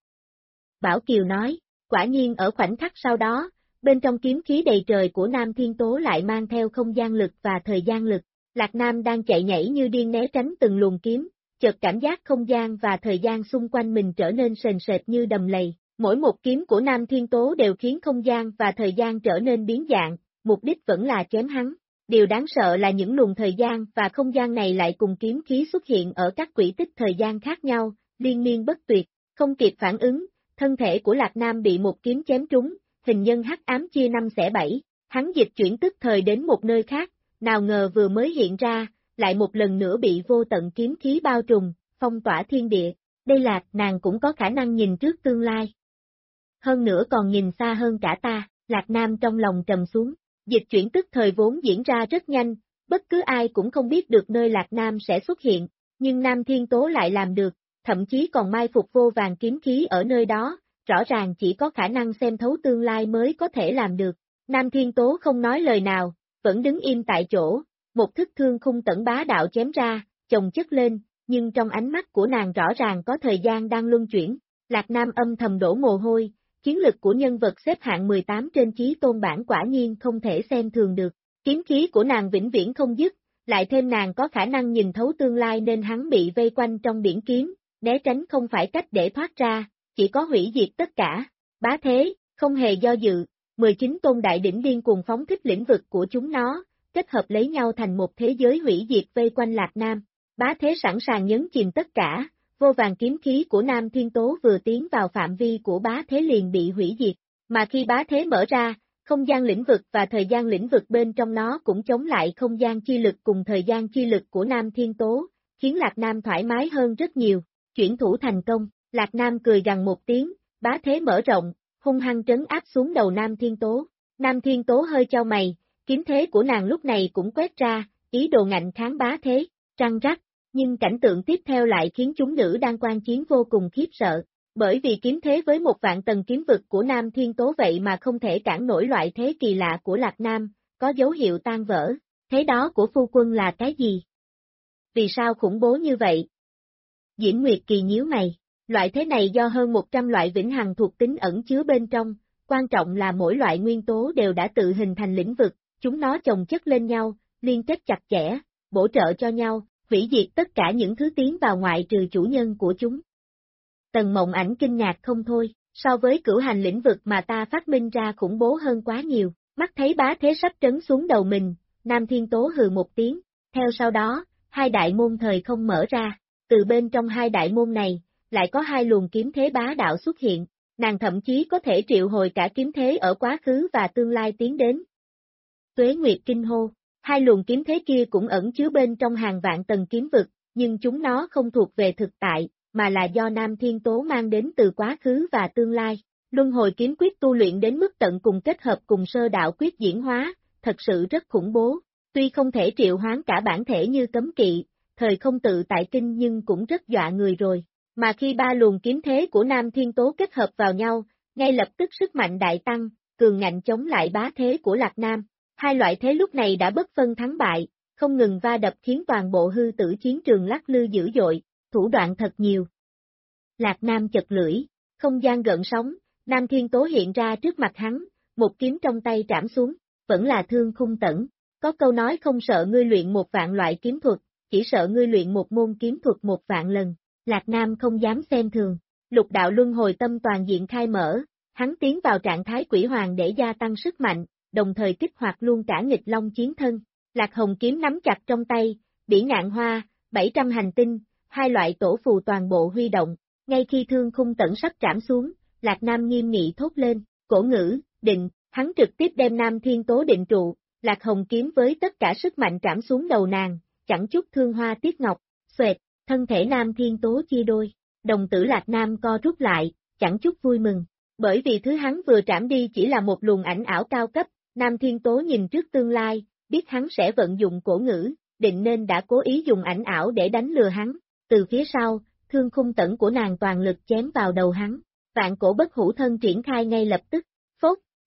Bảo Kiều nói, quả nhiên ở khoảnh khắc sau đó, bên trong kiếm khí đầy trời của Nam Thiên Tố lại mang theo không gian lực và thời gian lực. Lạc Nam đang chạy nhảy như điên né tránh từng luồng kiếm, chợt cảm giác không gian và thời gian xung quanh mình trở nên sền sệt như đầm lầy. Mỗi một kiếm của Nam Thiên Tố đều khiến không gian và thời gian trở nên biến dạng, mục đích vẫn là chém hắn. Điều đáng sợ là những luồng thời gian và không gian này lại cùng kiếm khí xuất hiện ở các quỹ tích thời gian khác nhau, liên miên bất tuyệt, không kịp phản ứng, thân thể của Lạc Nam bị một kiếm chém trúng, hình nhân hắc ám chia 5 xẻ 7, hắn dịch chuyển tức thời đến một nơi khác, nào ngờ vừa mới hiện ra, lại một lần nữa bị vô tận kiếm khí bao trùm, phong tỏa thiên địa, đây là nàng cũng có khả năng nhìn trước tương lai. Hơn nữa còn nhìn xa hơn cả ta, Lạc Nam trong lòng trầm xuống, dịch chuyển tức thời vốn diễn ra rất nhanh, bất cứ ai cũng không biết được nơi Lạc Nam sẽ xuất hiện, nhưng Nam Thiên Tố lại làm được, thậm chí còn mai phục vô vàng kiếm khí ở nơi đó, rõ ràng chỉ có khả năng xem thấu tương lai mới có thể làm được. Nam Thiên Tố không nói lời nào, vẫn đứng im tại chỗ, một thức thương khung tẩn bá đạo chém ra, chồng chất lên, nhưng trong ánh mắt của nàng rõ ràng có thời gian đang luân chuyển. Lạc Nam âm thầm đổ mồ hôi, chiến lực của nhân vật xếp hạng 18 trên Chí Tôn bảng quả nhiên không thể xem thường được. Kiếm khí của nàng vĩnh viễn không dứt, lại thêm nàng có khả năng nhìn thấu tương lai nên hắn bị vây quanh trong biển kiếm, né tránh không phải cách để thoát ra, chỉ có hủy diệt tất cả. Bá thế, không hề do dự, 19 tôn đại đỉnh điên cuồng phóng thích lĩnh vực của chúng nó, kết hợp lấy nhau thành một thế giới hủy diệt vây quanh Lạc Nam. Bá thế sẵn sàng nhấn chìm tất cả, vô vàng kiếm khí của Nam Thiên Tố vừa tiến vào phạm vi của bá thế liền bị hủy diệt, mà khi bá thế mở ra, không gian lĩnh vực và thời gian lĩnh vực bên trong nó cũng chống lại không gian chi lực cùng thời gian chi lực của Nam Thiên Tố, khiến Lạc Nam thoải mái hơn rất nhiều. Chuyển thủ thành công, Lạc Nam cười gằn một tiếng, bá thế mở rộng, hung hăng trấn áp xuống đầu Nam Thiên Tố. Nam Thiên Tố hơi chau mày, kiếm thế của nàng lúc này cũng quét ra, ý đồ ngạnh kháng bá thế, răng rắc, nhưng cảnh tượng tiếp theo lại khiến chúng nữ đang quan chiến vô cùng khiếp sợ, bởi vì kiếm thế với 1.000 tầng kiếm vực của Nam Thiên Tố vậy mà không thể cản nổi loại thế kỳ lạ của Lạc Nam, có dấu hiệu tan vỡ, thế đó của phu quân là cái gì? Vì sao khủng bố như vậy? Diễm Nguyệt Kỳ nhíu mày, loại thế này do hơn 100 loại vĩnh hằng thuộc tính ẩn chứa bên trong, quan trọng là mỗi loại nguyên tố đều đã tự hình thành lĩnh vực, chúng nó chồng chất lên nhau, liên kết chặt chẽ, bổ trợ cho nhau, hủy diệt tất cả những thứ tiến vào ngoại trừ chủ nhân của chúng. Tần Mộng Ảnh kinh ngạc không thôi, so với cửu hành lĩnh vực mà ta phát minh ra khủng bố hơn quá nhiều, mắt thấy bá thế sắp trấn xuống đầu mình, Nam Thiên Tố hừ một tiếng, theo sau đó, hai đại môn thời không mở ra, từ bên trong hai đại môn này, lại có hai luồng kiếm thế bá đạo xuất hiện, nàng thậm chí có thể triệu hồi cả kiếm thế ở quá khứ và tương lai tiến đến. Tuế Nguyệt kinh hô, hai luồng kiếm thế kia cũng ẩn chứa bên trong hàng vạn tầng kiếm vực, nhưng chúng nó không thuộc về thực tại, mà là do Nam Thiên Tố mang đến từ quá khứ và tương lai. Luân hồi kiếm quyết tu luyện đến mức tận cùng kết hợp cùng sơ đạo quyết diễn hóa, thật sự rất khủng bố, tuy không thể triệu hoán cả bản thể như cấm kỵ, thời không tự tại kinh nhưng cũng rất dọa người rồi. Mà khi ba luồng kiếm thế của Nam Thiên Tố kết hợp vào nhau, ngay lập tức sức mạnh đại tăng, cường ngạnh chống lại bá thế của Lạc Nam. Hai loại thế lúc này đã bất phân thắng bại, không ngừng va đập khiến toàn bộ hư tử chiến trường lắc lư dữ dội, thủ đoạn thật nhiều. Lạc Nam chật lưỡi, không gian gợn sóng, Nam Thiên Tố hiện ra trước mặt hắn, một kiếm trong tay trảm xuống, vẫn là thương khung tẩn. Có câu nói không sợ ngươi luyện 1.000 loại kiếm thuật, chỉ sợ ngươi luyện một môn kiếm thuật 1.000 lần. Lạc Nam không dám xem thường, lục đạo luân hồi tâm toàn diện khai mở, hắn tiến vào trạng thái quỷ hoàng để gia tăng sức mạnh, đồng thời kích hoạt luôn cả nghịch long chiến thân. Lạc Hồng kiếm nắm chặt trong tay, bỉ ngạn hoa, 700 hành tinh, hai loại tổ phù toàn bộ huy động, ngay khi thương khung tẩn sắp trảm xuống, Lạc Nam nghiêm nghị thốt lên, cổ ngữ, định, hắn trực tiếp đem Nam Thiên Tố định trụ, Lạc Hồng kiếm với tất cả sức mạnh trảm xuống đầu nàng, chẳng chút thương hoa tiếc ngọc, xoẹt, thân thể Nam Thiên Tố chia đôi, đồng tử Lạc Nam co rút lại, chẳng chút vui mừng, bởi vì thứ hắn vừa trảm đi chỉ là một luồng ảnh ảo cao cấp, Nam Thiên Tố nhìn trước tương lai, biết hắn sẽ vận dụng cổ ngữ, định nên đã cố ý dùng ảnh ảo để đánh lừa hắn, từ phía sau, thương khung tẩn của nàng toàn lực chém vào đầu hắn, vạn cổ bất hủ thân triển khai ngay lập tức, phốt,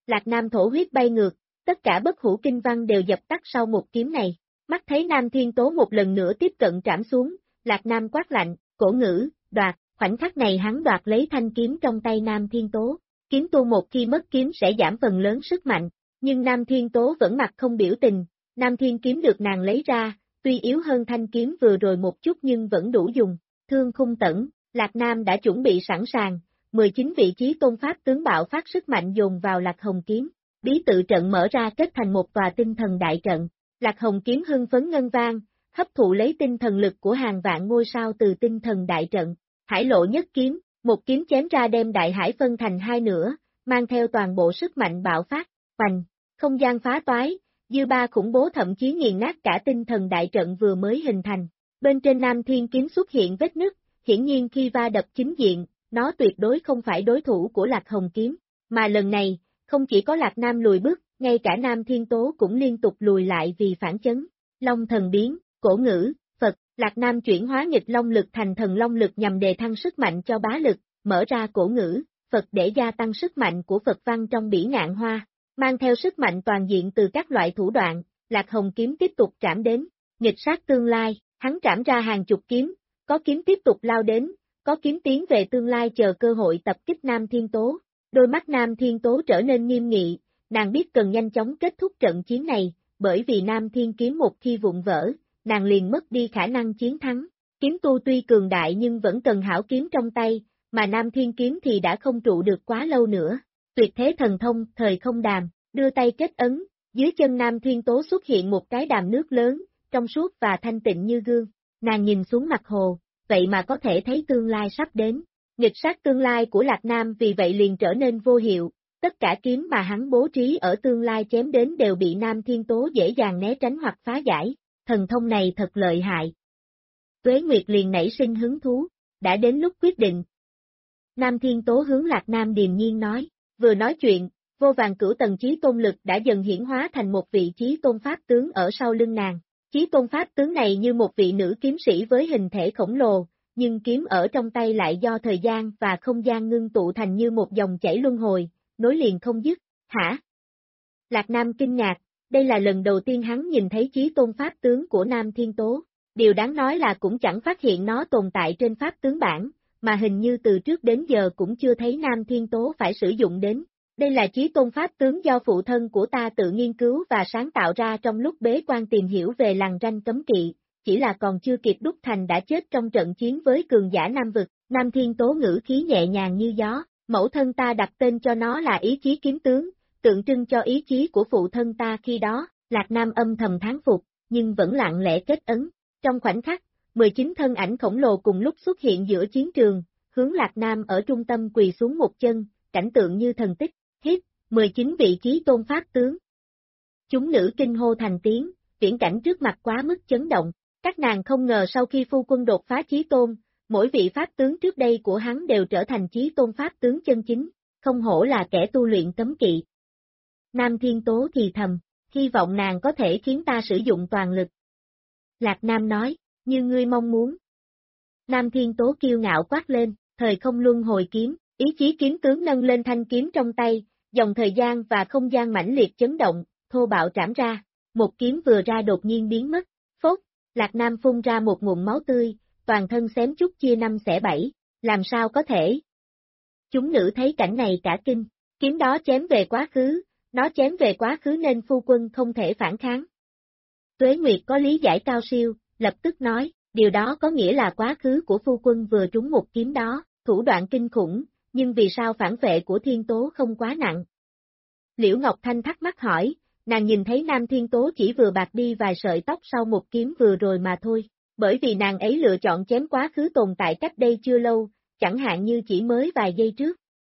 Lạc Nam thổ huyết bay ngược, tất cả bất hủ kinh văn đều dập tắt sau một kiếm này. Mắt thấy Nam Thiên Tố một lần nữa tiếp cận trảm xuống, Lạc Nam quát lạnh, cổ ngữ, đoạt, khoảnh khắc này hắn đoạt lấy thanh kiếm trong tay Nam Thiên Tố. Kiếm tu một khi mất kiếm sẽ giảm phần lớn sức mạnh, nhưng Nam Thiên Tố vẫn mặt không biểu tình, Nam Thiên kiếm được nàng lấy ra, tuy yếu hơn thanh kiếm vừa rồi một chút nhưng vẫn đủ dùng. Thương khung tẩn, Lạc Nam đã chuẩn bị sẵn sàng, 19 vị trí tôn pháp tướng bạo phát sức mạnh dồn vào Lạc Hồng kiếm. Bí tự trận mở ra kết thành một tòa tinh thần đại trận. Lạc Hồng kiếm hưng phấn ngân vang, hấp thụ lấy tinh thần lực của hàng vạn ngôi sao từ tinh thần đại trận. Hải lộ nhất kiếm, một kiếm chém ra đem đại hải phân thành hai nửa, mang theo toàn bộ sức mạnh bạo phát, hoành, không gian phá toái, dư ba khủng bố thậm chí nghiền nát cả tinh thần đại trận vừa mới hình thành. Bên trên Nam Thiên kiếm xuất hiện vết nứt, hiển nhiên khi va đập chính diện, nó tuyệt đối không phải đối thủ của Lạc Hồng kiếm, mà lần này, không chỉ có Lạc Nam lùi bước, ngay cả Nam Thiên Tố cũng liên tục lùi lại vì phản chấn. Long thần biến, cổ ngữ, Phật, Lạc Nam chuyển hóa nghịch long lực thành thần long lực nhằm đề thăng sức mạnh cho bá lực, mở ra cổ ngữ, Phật để gia tăng sức mạnh của Phật văn trong bỉ ngạn hoa, mang theo sức mạnh toàn diện từ các loại thủ đoạn, Lạc Hồng kiếm tiếp tục trảm đến, nghịch sát tương lai, hắn trảm ra hàng chục kiếm, có kiếm tiếp tục lao đến, có kiếm tiến về tương lai chờ cơ hội tập kích Nam Thiên Tố. Đôi mắt Nam Thiên Tố trở nên nghiêm nghị, nàng biết cần nhanh chóng kết thúc trận chiến này, bởi vì Nam Thiên kiếm một khi vụn vỡ, nàng liền mất đi khả năng chiến thắng. Kiếm tu tuy cường đại nhưng vẫn cần hảo kiếm trong tay, mà Nam Thiên kiếm thì đã không trụ được quá lâu nữa. Tuyệt thế thần thông, thời không đàm, đưa tay kết ấn, dưới chân Nam Thiên Tố xuất hiện một cái đàm nước lớn, trong suốt và thanh tịnh như gương. Nàng nhìn xuống mặt hồ, vậy mà có thể thấy tương lai sắp đến. Nghịch sát tương lai của Lạc Nam vì vậy liền trở nên vô hiệu, tất cả kiếm mà hắn bố trí ở tương lai chém đến đều bị Nam Thiên Tố dễ dàng né tránh hoặc phá giải, thần thông này thật lợi hại. Tuế Nguyệt liền nảy sinh hứng thú, đã đến lúc quyết định. Nam Thiên Tố hướng Lạc Nam điềm nhiên nói, vừa nói chuyện, vô vàn cửu tầng chí tôn lực đã dần hiển hóa thành một vị chí tôn pháp tướng ở sau lưng nàng. Chí tôn pháp tướng này như một vị nữ kiếm sĩ với hình thể khổng lồ, nhưng kiếm ở trong tay lại do thời gian và không gian ngưng tụ thành như một dòng chảy luân hồi, nối liền không dứt. Hả? Lạc Nam kinh ngạc, đây là lần đầu tiên hắn nhìn thấy chí tôn pháp tướng của Nam Thiên Tố. Điều đáng nói là cũng chẳng phát hiện nó tồn tại trên pháp tướng bản, mà hình như từ trước đến giờ cũng chưa thấy Nam Thiên Tố phải sử dụng đến. Đây là chí tôn pháp tướng do phụ thân của ta tự nghiên cứu và sáng tạo ra trong lúc bế quan tìm hiểu về lằn ranh cấm kỵ, chỉ là còn chưa kịp đúc thành đã chết trong trận chiến với cường giả Nam vực. Nam Thiên Tố ngữ khí nhẹ nhàng như gió, mẫu thân ta đặt tên cho nó là ý chí kiếm tướng, tượng trưng cho ý chí của phụ thân ta khi đó. Lạc Nam âm thầm thán phục, nhưng vẫn lặng lẽ kết ấn. Trong khoảnh khắc, 19 thân ảnh khổng lồ cùng lúc xuất hiện giữa chiến trường, hướng Lạc Nam ở trung tâm quỳ xuống một chân, cảnh tượng như thần tích. Hít, 19 vị chí tôn pháp tướng. Chúng nữ kinh hô thành tiếng, viễn cảnh trước mặt quá mức chấn động. Các nàng không ngờ sau khi phu quân đột phá chí tôn, mỗi vị pháp tướng trước đây của hắn đều trở thành chí tôn pháp tướng chân chính, không hổ là kẻ tu luyện cấm kỵ. Nam Thiên Tố thì thầm, hy vọng nàng có thể khiến ta sử dụng toàn lực. Lạc Nam nói, như ngươi mong muốn. Nam Thiên Tố kiêu ngạo quát lên, thời không luân hồi kiếm, ý chí kiếm tướng nâng lên thanh kiếm trong tay, dòng thời gian và không gian mãnh liệt chấn động, thô bạo trảm ra, một kiếm vừa ra đột nhiên biến mất, phốt, Lạc Nam phun ra một ngụm máu tươi, toàn thân xém chút chia năm xẻ bảy, làm sao có thể? Chúng nữ thấy cảnh này cả kinh, kiếm đó chém về quá khứ, nó chém về quá khứ nên phu quân không thể phản kháng. Tuế Nguyệt có lý giải cao siêu, lập tức nói, điều đó có nghĩa là quá khứ của phu quân vừa trúng một kiếm đó, thủ đoạn kinh khủng, nhưng vì sao phản vệ của Thiên Tố không quá nặng? Liễu Ngọc Thanh thắc mắc hỏi, nàng nhìn thấy Nam Thiên Tố chỉ vừa bạc đi vài sợi tóc sau một kiếm vừa rồi mà thôi, bởi vì nàng ấy lựa chọn chém quá khứ tồn tại cách đây chưa lâu, chẳng hạn như chỉ mới vài giây trước.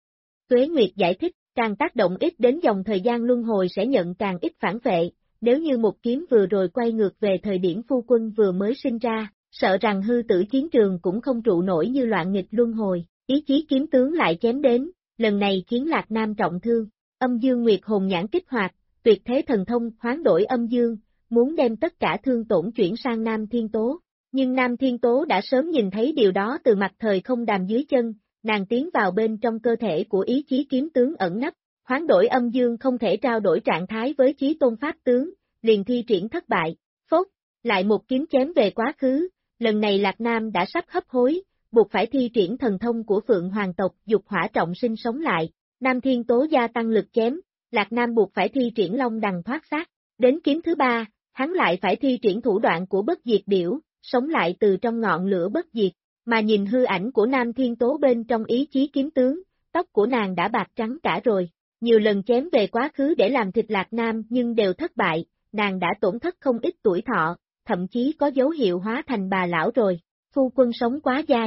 Tuế Nguyệt giải thích, càng tác động ít đến dòng thời gian luân hồi sẽ nhận càng ít phản vệ, nếu như một kiếm vừa rồi quay ngược về thời điểm phu quân vừa mới sinh ra, sợ rằng hư tử chiến trường cũng không trụ nổi như loạn nghịch luân hồi, ý chí kiếm tướng lại chém đến, lần này khiến Lạc Nam trọng thương, âm dương nguyệt hồn nhãn kích hoạt, tuyệt thế thần thông hoán đổi âm dương, muốn đem tất cả thương tổn chuyển sang Nam Thiên Tố, nhưng Nam Thiên Tố đã sớm nhìn thấy điều đó từ mặt thời không đàm dưới chân, nàng tiến vào bên trong cơ thể của ý chí kiếm tướng ẩn nấp, Hoán đổi âm dương không thể trao đổi trạng thái với chí tôn pháp tướng, liền thi triển thất bại. Phốt, lại một kiếm chém về quá khứ, lần này Lạc Nam đã sắp hấp hối, buộc phải thi triển thần thông của Phượng Hoàng tộc dục hỏa trọng sinh sống lại. Nam Thiên Tố gia tăng lực chém, Lạc Nam buộc phải thi triển Long Đằng thoát xác. Đến kiếm thứ ba, hắn lại phải thi triển thủ đoạn của bất diệt điểu, sống lại từ trong ngọn lửa bất diệt, mà nhìn hư ảnh của Nam Thiên Tố bên trong ý chí kiếm tướng, tóc của nàng đã bạc trắng cả rồi. Nhiều lần chém về quá khứ để làm thịt Lạc Nam nhưng đều thất bại, nàng đã tổn thất không ít tuổi thọ, thậm chí có dấu hiệu hóa thành bà lão rồi. Phu quân sống quá dai.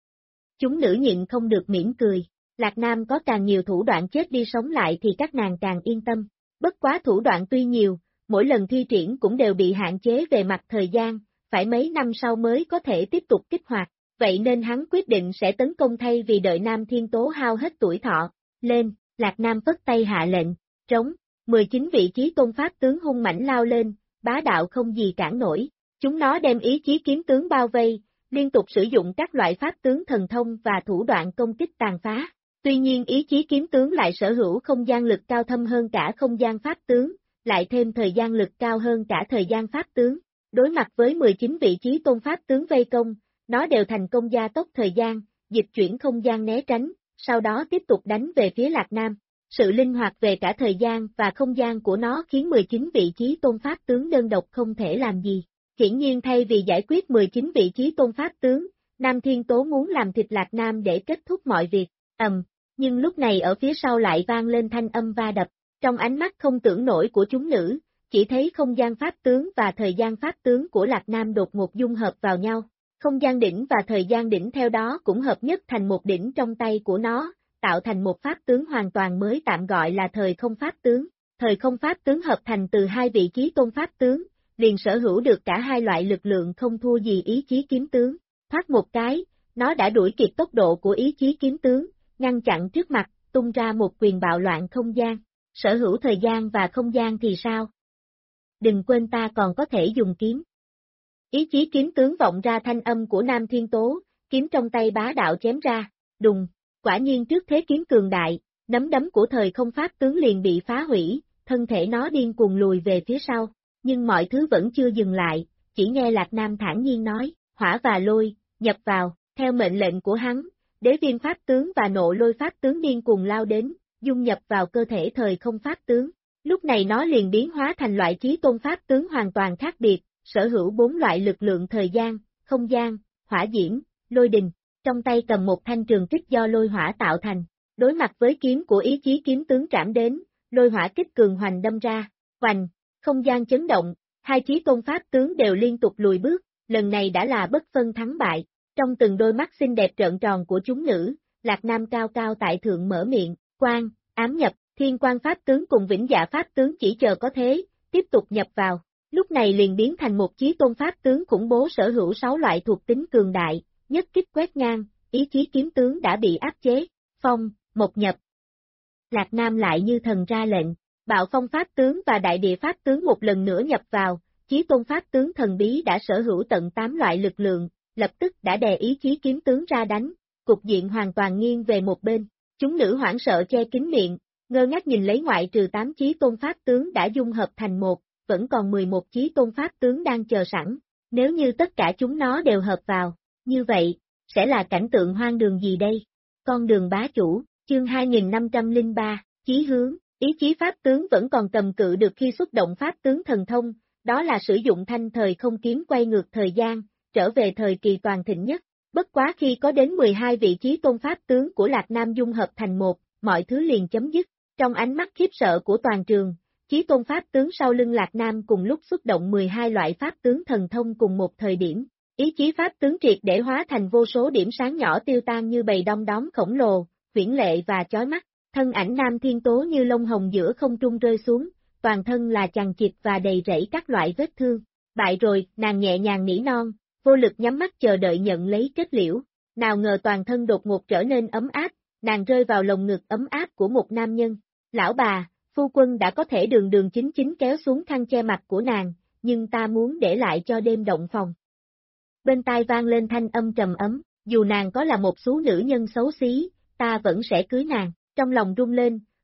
Chúng nữ nhịn không được mỉm cười. Lạc Nam có càng nhiều thủ đoạn chết đi sống lại thì các nàng càng yên tâm. Bất quá thủ đoạn tuy nhiều, mỗi lần thi triển cũng đều bị hạn chế về mặt thời gian, phải mấy năm sau mới có thể tiếp tục kích hoạt. Vậy nên hắn quyết định sẽ tấn công thay vì đợi Nam Thiên Tố hao hết tuổi thọ. Lên, Lạc Nam phất tay hạ lệnh, trống, 19 vị trí tôn pháp tướng hung mãnh lao lên, bá đạo không gì cản nổi. Chúng nó đem ý chí kiếm tướng bao vây, liên tục sử dụng các loại pháp tướng thần thông và thủ đoạn công kích tàn phá. Tuy nhiên ý chí kiếm tướng lại sở hữu không gian lực cao thâm hơn cả không gian pháp tướng, lại thêm thời gian lực cao hơn cả thời gian pháp tướng. Đối mặt với 19 vị trí tôn pháp tướng vây công, nó đều thành công gia tốc thời gian, dịch chuyển không gian né tránh, sau đó tiếp tục đánh về phía Lạc Nam. Sự linh hoạt về cả thời gian và không gian của nó khiến 19 vị trí tôn pháp tướng đơn độc không thể làm gì. Hiển nhiên thay vì giải quyết 19 vị trí tôn pháp tướng, Nam Thiên Tố muốn làm thịt Lạc Nam để kết thúc mọi việc. Nhưng lúc này ở phía sau lại vang lên thanh âm va đập, trong ánh mắt không tưởng nổi của chúng nữ, chỉ thấy không gian pháp tướng và thời gian pháp tướng của Lạc Nam đột ngột dung hợp vào nhau. Không gian đỉnh và thời gian đỉnh theo đó cũng hợp nhất thành một đỉnh trong tay của nó, tạo thành một pháp tướng hoàn toàn mới tạm gọi là thời không pháp tướng. Thời không pháp tướng hợp thành từ hai vị trí tôn pháp tướng, liền sở hữu được cả hai loại lực lượng không thua gì ý chí kiếm tướng. Thoát một cái, nó đã đuổi kịp tốc độ của ý chí kiếm tướng, ngăn chặn trước mặt, tung ra một quyền bạo loạn không gian. Sở hữu thời gian và không gian thì sao? Đừng quên ta còn có thể dùng kiếm. Ý chí kiếm tướng vọng ra thanh âm của Nam Thiên Tố, kiếm trong tay bá đạo chém ra, đùng, quả nhiên trước thế kiếm cường đại, nắm đấm của thời không pháp tướng liền bị phá hủy, thân thể nó điên cuồng lùi về phía sau, nhưng mọi thứ vẫn chưa dừng lại, chỉ nghe Lạc Nam thản nhiên nói, hỏa và lôi, nhập vào, theo mệnh lệnh của hắn, đế viêm pháp tướng và nộ lôi pháp tướng điên cuồng lao đến, dung nhập vào cơ thể thời không pháp tướng. Lúc này nó liền biến hóa thành loại trí tôn pháp tướng hoàn toàn khác biệt, sở hữu 4 loại lực lượng thời gian, không gian, hỏa diễm, lôi đình, trong tay cầm một thanh trường kích do lôi hỏa tạo thành. Đối mặt với kiếm của ý chí kiếm tướng trảm đến, lôi hỏa kích cường hoành đâm ra, hoành, không gian chấn động, hai chí tôn pháp tướng đều liên tục lùi bước, lần này đã là bất phân thắng bại. Trong từng đôi mắt xinh đẹp trợn tròn của chúng nữ, Lạc Nam cao cao tại thượng mở miệng, quang, ám nhập, thiên quang pháp tướng cùng vĩnh dạ pháp tướng chỉ chờ có thế, tiếp tục nhập vào. Lúc này liền biến thành một chí tôn pháp tướng khủng bố sở hữu 6 loại thuộc tính cường đại, nhất kích quét ngang, ý chí kiếm tướng đã bị áp chế, phong, một nhập. Lạc Nam lại như thần ra lệnh, bạo phong pháp tướng và đại địa pháp tướng một lần nữa nhập vào, chí tôn pháp tướng thần bí đã sở hữu tận 8 loại lực lượng, lập tức đã đè ý chí kiếm tướng ra đánh, cục diện hoàn toàn nghiêng về một bên. Chúng nữ hoảng sợ che kín miệng, ngơ ngác nhìn lấy ngoại trừ 8 chí tôn pháp tướng đã dung hợp thành một, vẫn còn 11 chí tôn pháp tướng đang chờ sẵn. Nếu như tất cả chúng nó đều hợp vào, như vậy, sẽ là cảnh tượng hoang đường gì đây? Con đường bá chủ, chương 2503, chí hướng, ý chí pháp tướng vẫn còn cầm cự được khi xuất động pháp tướng thần thông, đó là sử dụng thanh thời không kiếm quay ngược thời gian, trở về thời kỳ toàn thịnh nhất. Bất quá khi có đến 12 vị trí tôn pháp tướng của Lạc Nam dung hợp thành một, mọi thứ liền chấm dứt. Trong ánh mắt khiếp sợ của toàn trường, chí tôn pháp tướng sau lưng Lạc Nam cùng lúc xuất động 12 loại pháp tướng thần thông cùng một thời điểm. Ý chí pháp tướng triệt để hóa thành vô số điểm sáng nhỏ tiêu tan như bầy đom đóm khổng lồ, huyễn lệ và chói mắt. Thân ảnh Nam Thiên Tố như lông hồng giữa không trung rơi xuống, toàn thân là chằng chịt và đầy rẫy các loại vết thương. Bại rồi, nàng nhẹ nhàng nỉ non, vô lực nhắm mắt chờ đợi nhận lấy kết liễu. Nào ngờ toàn thân đột ngột trở nên ấm áp, nàng rơi vào lồng ngực ấm áp của một nam nhân. Lão bà, phu quân đã có thể đường đường chính chính kéo xuống khăn che mặt của nàng, nhưng ta muốn để lại cho đêm động phòng. Bên tai vang lên thanh âm trầm ấm, dù nàng có là một số nữ nhân xấu xí, ta vẫn sẽ cưới nàng. Trong lòng rung lên,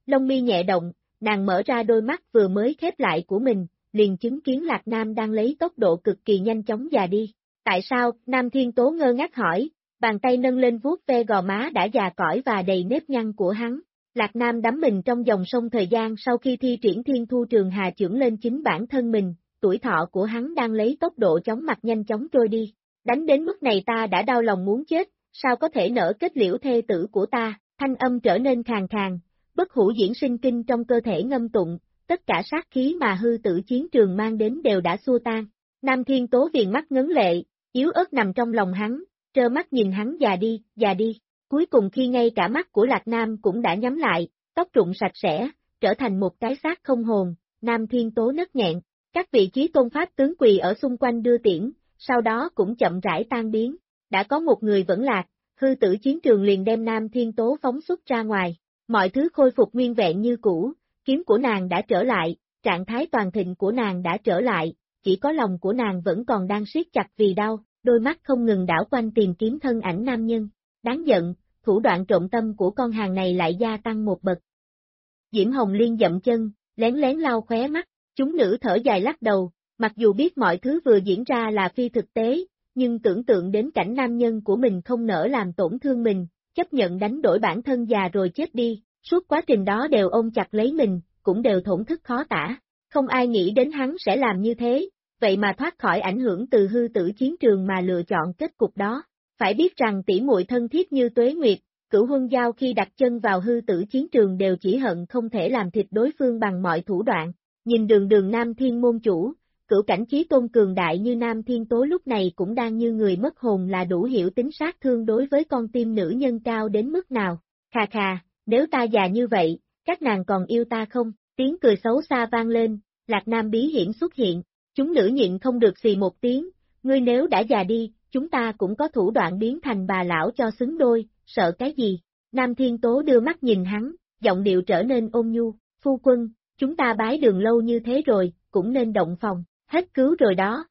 Lông mi nhẹ động, nàng mở ra đôi mắt vừa mới khép lại của mình, liền chứng kiến Lạc Nam đang lấy tốc độ cực kỳ nhanh chóng già đi. Tại sao? Nam Thiên Tố ngơ ngác hỏi, bàn tay nâng lên vuốt ve gò má đã già cỗi và đầy nếp nhăn của hắn. Lạc Nam đắm mình trong dòng sông thời gian sau khi thi triển Thiên Thu Trường Hà chưởng lên chính bản thân mình, tuổi thọ của hắn đang lấy tốc độ chóng mặt nhanh chóng trôi đi. Đánh đến mức này ta đã đau lòng muốn chết, sao có thể nỡ kết liễu thê tử của ta, thanh âm trở nên khàn khàn, bất hủ diễn sinh kinh trong cơ thể ngâm tụng, tất cả sát khí mà hư tử chiến trường mang đến đều đã xua tan. Nam Thiên Tố viền mắt ngấn lệ, yếu ớt nằm trong lòng hắn, trơ mắt nhìn hắn già đi. Cuối cùng khi ngay cả mắt của Lạc Nam cũng đã nhắm lại, tóc rụng sạch sẽ, trở thành một cái xác không hồn, Nam Thiên Tố nấc nghẹn, các vị trí tôn pháp tướng quỳ ở xung quanh đưa tiễn, sau đó cũng chậm rãi tan biến, đã có một người vẫn lạc, hư tử chiến trường liền đem Nam Thiên Tố phóng xuất ra ngoài, mọi thứ khôi phục nguyên vẹn như cũ, kiếm của nàng đã trở lại, trạng thái toàn thịnh của nàng đã trở lại, chỉ có lòng của nàng vẫn còn đang siết chặt vì đau, đôi mắt không ngừng đảo quanh tìm kiếm thân ảnh nam nhân. Đáng giận, thủ đoạn trộm tâm của con hàng này lại gia tăng một bậc. Diễm Hồng Liên dậm chân, lén lén lau khóe mắt, chúng nữ thở dài lắc đầu, mặc dù biết mọi thứ vừa diễn ra là phi thực tế, nhưng tưởng tượng đến cảnh nam nhân của mình không nỡ làm tổn thương mình, chấp nhận đánh đổi bản thân già rồi chết đi, suốt quá trình đó đều ôm chặt lấy mình, cũng đều thổn thức khó tả. Không ai nghĩ đến hắn sẽ làm như thế, vậy mà thoát khỏi ảnh hưởng từ hư tử chiến trường mà lựa chọn kết cục đó. Phải biết rằng tỷ muội thân thiết như Tuế Nguyệt, Cửu Huân Giao khi đặt chân vào hư tử chiến trường đều chỉ hận không thể làm thịt đối phương bằng mọi thủ đoạn. Nhìn đường Nam Thiên môn chủ, cửu cảnh chí tôn cường đại như Nam Thiên Tố lúc này cũng đang như người mất hồn là đủ hiểu tính sát thương đối với con tim nữ nhân cao đến mức nào. Khà khà, nếu ta già như vậy, các nàng còn yêu ta không? Tiếng cười xấu xa vang lên, Lạc Nam bí hiểm xuất hiện, chúng nữ nhịn không được xì một tiếng, ngươi nếu đã già đi, chúng ta cũng có thủ đoạn biến thành bà lão cho xứng đôi, sợ cái gì? Nam Thiên Tố đưa mắt nhìn hắn, giọng điệu trở nên ôn nhu, phu quân, chúng ta bái đường lâu như thế rồi, cũng nên động phòng, hết cứu rồi đó.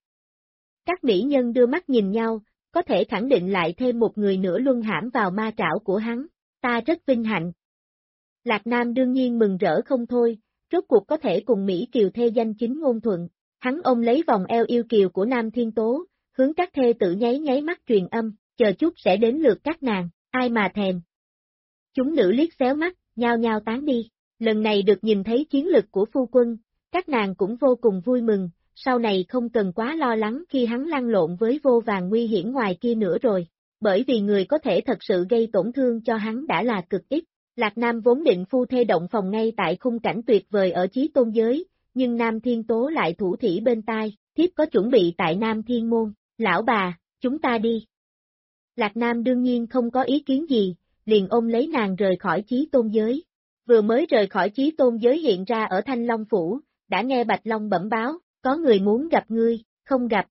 Các mỹ nhân đưa mắt nhìn nhau, có thể khẳng định lại thêm một người nữa luân hãm vào ma trảo của hắn, ta rất vinh hạnh. Lạc Nam đương nhiên mừng rỡ không thôi, rốt cuộc có thể cùng Mỹ Kiều thê danh chính ngôn thuận, hắn ôm lấy vòng eo yêu kiều của Nam Thiên Tố, hướng các thê tử nháy mắt truyền âm, chờ chút sẽ đến lượt các nàng, ai mà thèm. Chúng nữ liếc xéo mắt, nhao nhao tán đi, lần này được nhìn thấy chiến lực của phu quân, các nàng cũng vô cùng vui mừng, sau này không cần quá lo lắng khi hắn lăn lộn với vô vàn nguy hiểm ngoài kia nữa rồi, bởi vì người có thể thật sự gây tổn thương cho hắn đã là cực ít. Lạc Nam vốn định phu thê động phòng ngay tại khung cảnh tuyệt vời ở Chí Tôn giới, nhưng Nam Thiên Tố lại thủ thỉ bên tai, thiếp có chuẩn bị tại Nam Thiên Môn, lão bà, chúng ta đi. Lạc Nam đương nhiên không có ý kiến gì, liền ôm lấy nàng rời khỏi Chí Tôn giới. Vừa mới rời khỏi Chí Tôn giới hiện ra ở Thanh Long Phủ, đã nghe Bạch Long bẩm báo, có người muốn gặp ngươi, không gặp.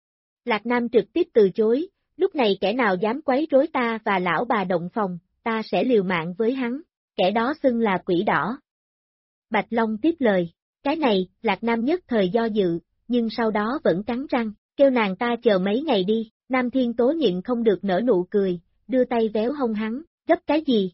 Lạc Nam trực tiếp từ chối, lúc này kẻ nào dám quấy rối ta và lão bà động phòng, ta sẽ liều mạng với hắn, kẻ đó xưng là quỷ đỏ. Bạch Long tiếp lời, cái này, Lạc Nam nhất thời do dự, nhưng sau đó vẫn cắn răng, kêu nàng ta chờ mấy ngày đi, Nam Thiên Tố nhịn không được nở nụ cười, đưa tay véo hông hắn, gấp cái gì?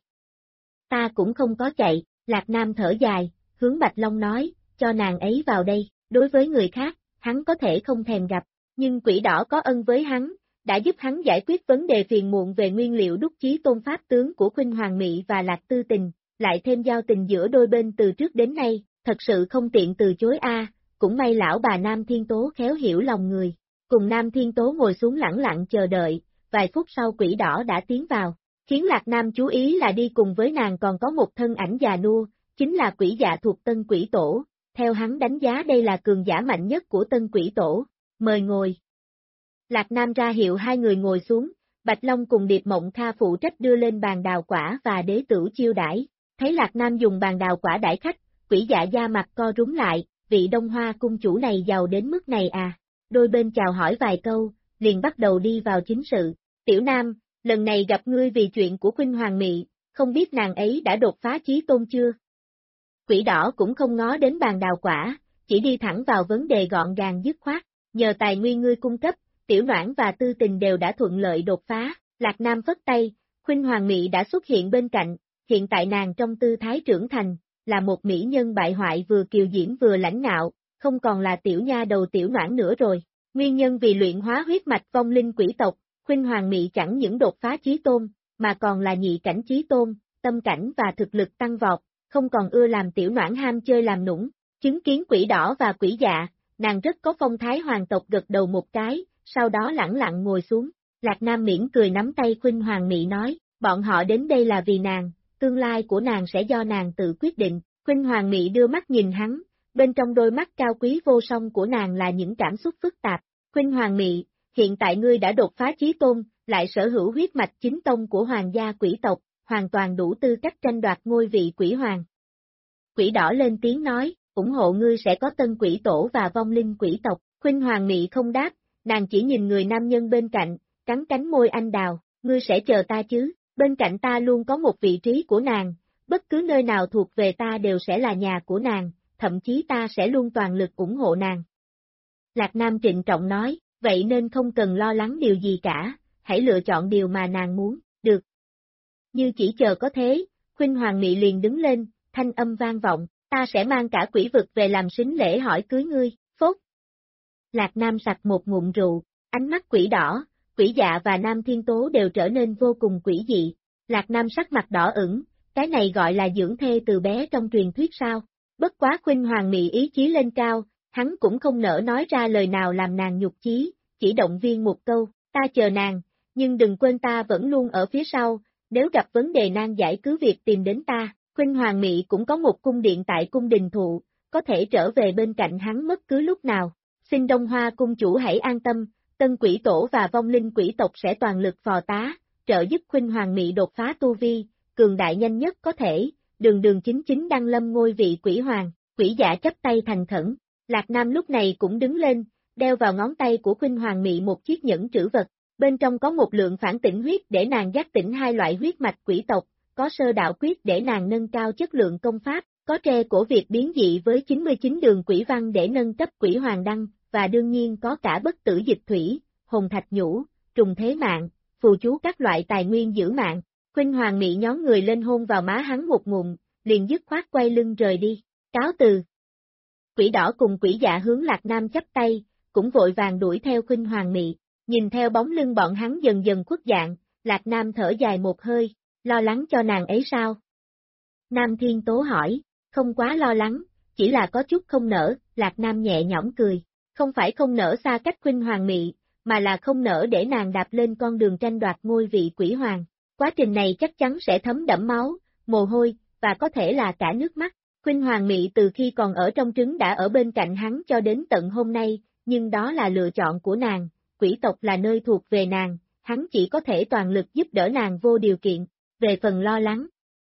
Ta cũng không có chạy, Lạc Nam thở dài, hướng Bạch Long nói, cho nàng ấy vào đây, đối với người khác, hắn có thể không thèm gặp, nhưng quỷ đỏ có ân với hắn, đã giúp hắn giải quyết vấn đề phiền muộn về nguyên liệu đúc chí tôn pháp tướng của Khuynh Hoàng Mị và Lạc Tư Tình, lại thêm giao tình giữa đôi bên từ trước đến nay, thật sự không tiện từ chối cũng may lão bà Nam Thiên Tố khéo hiểu lòng người, cùng Nam Thiên Tố ngồi xuống lẳng lặng chờ đợi, vài phút sau quỷ đỏ đã tiến vào, khiến Lạc Nam chú ý là đi cùng với nàng còn có một thân ảnh già nua, chính là quỷ dạ thuộc Tân Quỷ Tổ, theo hắn đánh giá đây là cường giả mạnh nhất của Tân Quỷ Tổ, mời ngồi. Lạc Nam ra hiệu hai người ngồi xuống, Bạch Long cùng Điệp Mộng Kha phụ trách đưa lên bàn đào quả và đế tửu chiêu đãi, thấy Lạc Nam dùng bàn đào quả đãi khách, quỷ dạ da mặt co rúm lại, vị Đông Hoa cung chủ này giàu đến mức này à, đôi bên chào hỏi vài câu, liền bắt đầu đi vào chính sự, Tiểu Nam, lần này gặp ngươi vì chuyện của Khuynh Hoàng Mị, không biết nàng ấy đã đột phá chí tôn chưa? Quỷ đỏ cũng không ngó đến bàn đào quả, chỉ đi thẳng vào vấn đề gọn gàng dứt khoát, nhờ tài nguyên ngươi cung cấp, Tiểu Noãn và Tư Tình đều đã thuận lợi đột phá, Lạc Nam phất tay, Khuynh Hoàng Mị đã xuất hiện bên cạnh, hiện tại nàng trong tư thái trưởng thành, là một mỹ nhân bại hoại vừa kiều diễm vừa lãnh ngạo, không còn là tiểu nha đầu tiểu noãn nữa rồi. Nguyên nhân vì luyện hóa huyết mạch vong linh quỷ tộc, Khuynh Hoàng Mị chẳng những đột phá chí tôn, mà còn là nhị cảnh chí tôn, tâm cảnh và thực lực tăng vọt, không còn ưa làm tiểu noãn ham chơi làm nũng. Chứng kiến quỷ đỏ và quỷ dạ, nàng rất có phong thái hoàng tộc gật đầu một cái, sau đó lẳng lặng ngồi xuống. Lạc Nam mỉm cười nắm tay Khuynh Hoàng Mị nói, bọn họ đến đây là vì nàng, tương lai của nàng sẽ do nàng tự quyết định. Khuynh Hoàng Mị đưa mắt nhìn hắn, bên trong đôi mắt cao quý vô song của nàng là những cảm xúc phức tạp. Khuynh Hoàng Mị, hiện tại ngươi đã đột phá chí tôn, lại sở hữu huyết mạch chính tông của hoàng gia quỷ tộc, hoàn toàn đủ tư cách tranh đoạt ngôi vị quỷ hoàng. Quỷ đỏ lên tiếng nói, ủng hộ ngươi sẽ có tân quỷ tổ và vong linh quỷ tộc. Khuynh Hoàng Mị không đáp, nàng chỉ nhìn người nam nhân bên cạnh, cắn cánh môi anh đào, ngươi sẽ chờ ta chứ, bên cạnh ta luôn có một vị trí của nàng, bất cứ nơi nào thuộc về ta đều sẽ là nhà của nàng, thậm chí ta sẽ luôn toàn lực ủng hộ nàng. Lạc Nam trịnh trọng nói, vậy nên không cần lo lắng điều gì cả, hãy lựa chọn điều mà nàng muốn, được. Như chỉ chờ có thế, Khuynh Hoàng Mị liền đứng lên, thanh âm vang vọng, ta sẽ mang cả quỷ vực về làm sính lễ hỏi cưới ngươi, phốt. Lạc Nam sặc một ngụm rượu, ánh mắt quỷ đỏ, quỷ dạ và Nam Thiên Tố đều trở nên vô cùng quỷ dị. Lạc Nam sắc mặt đỏ ửng, cái này gọi là dưỡng thê từ bé trong truyền thuyết sao? Bất quá Khuynh Hoàng Mị ý chí lên cao, hắn cũng không nỡ nói ra lời nào làm nàng nhục chí, chỉ động viên một câu, ta chờ nàng, nhưng đừng quên ta vẫn luôn ở phía sau, nếu gặp vấn đề nan giải cứ việc tìm đến ta. Khuynh Hoàng Mị cũng có một cung điện tại cung đình thụ, có thể trở về bên cạnh hắn bất cứ lúc nào. Xin Đông Hoa cung chủ hãy an tâm, tân quỷ tổ và vong linh quỷ tộc sẽ toàn lực phò tá, trợ giúp Khuynh Hoàng Mị đột phá tu vi, cường đại nhanh nhất có thể, đường chính chính đăng lâm ngôi vị quỷ hoàng. Quỷ dạ chấp tay thành khẩn. Lạc Nam lúc này cũng đứng lên, đeo vào ngón tay của Khuynh Hoàng Mị một chiếc nhẫn trữ vật, bên trong có một lượng phản tỉnh huyết để nàng giác tỉnh hai loại huyết mạch quỷ tộc, có sơ đạo quyết để nàng nâng cao chất lượng công pháp, có tre cổ việc biến dị với 99 đường quỷ văn để nâng cấp quỷ hoàng đăng, và đương nhiên có cả bất tử dịch thủy, hồn thạch nhũ, trùng thế mạng, phù chú các loại tài nguyên giữ mạng. Khuynh Hoàng Mị nhón người lên hôn vào má hắn một ngụm, liền dứt khoát quay lưng rời đi, cáo từ. Quỷ đỏ cùng quỷ dạ hướng Lạc Nam chắp tay, cũng vội vàng đuổi theo Khuynh Hoàng Mị, nhìn theo bóng lưng bọn hắn dần dần khuất dạng, Lạc Nam thở dài một hơi, lo lắng cho nàng ấy sao? Nam Thiên Tố hỏi, không quá lo lắng, chỉ là có chút không nỡ, Lạc Nam nhẹ nhõm cười, không phải không nỡ xa cách Khuynh Hoàng Mị, mà là không nỡ để nàng đạp lên con đường tranh đoạt ngôi vị quỷ hoàng, quá trình này chắc chắn sẽ thấm đẫm máu, mồ hôi, và có thể là cả nước mắt. Khuynh Hoàng Mị từ khi còn ở trong trứng đã ở bên cạnh hắn cho đến tận hôm nay, nhưng đó là lựa chọn của nàng, quỷ tộc là nơi thuộc về nàng, hắn chỉ có thể toàn lực giúp đỡ nàng vô điều kiện. Về phần lo lắng,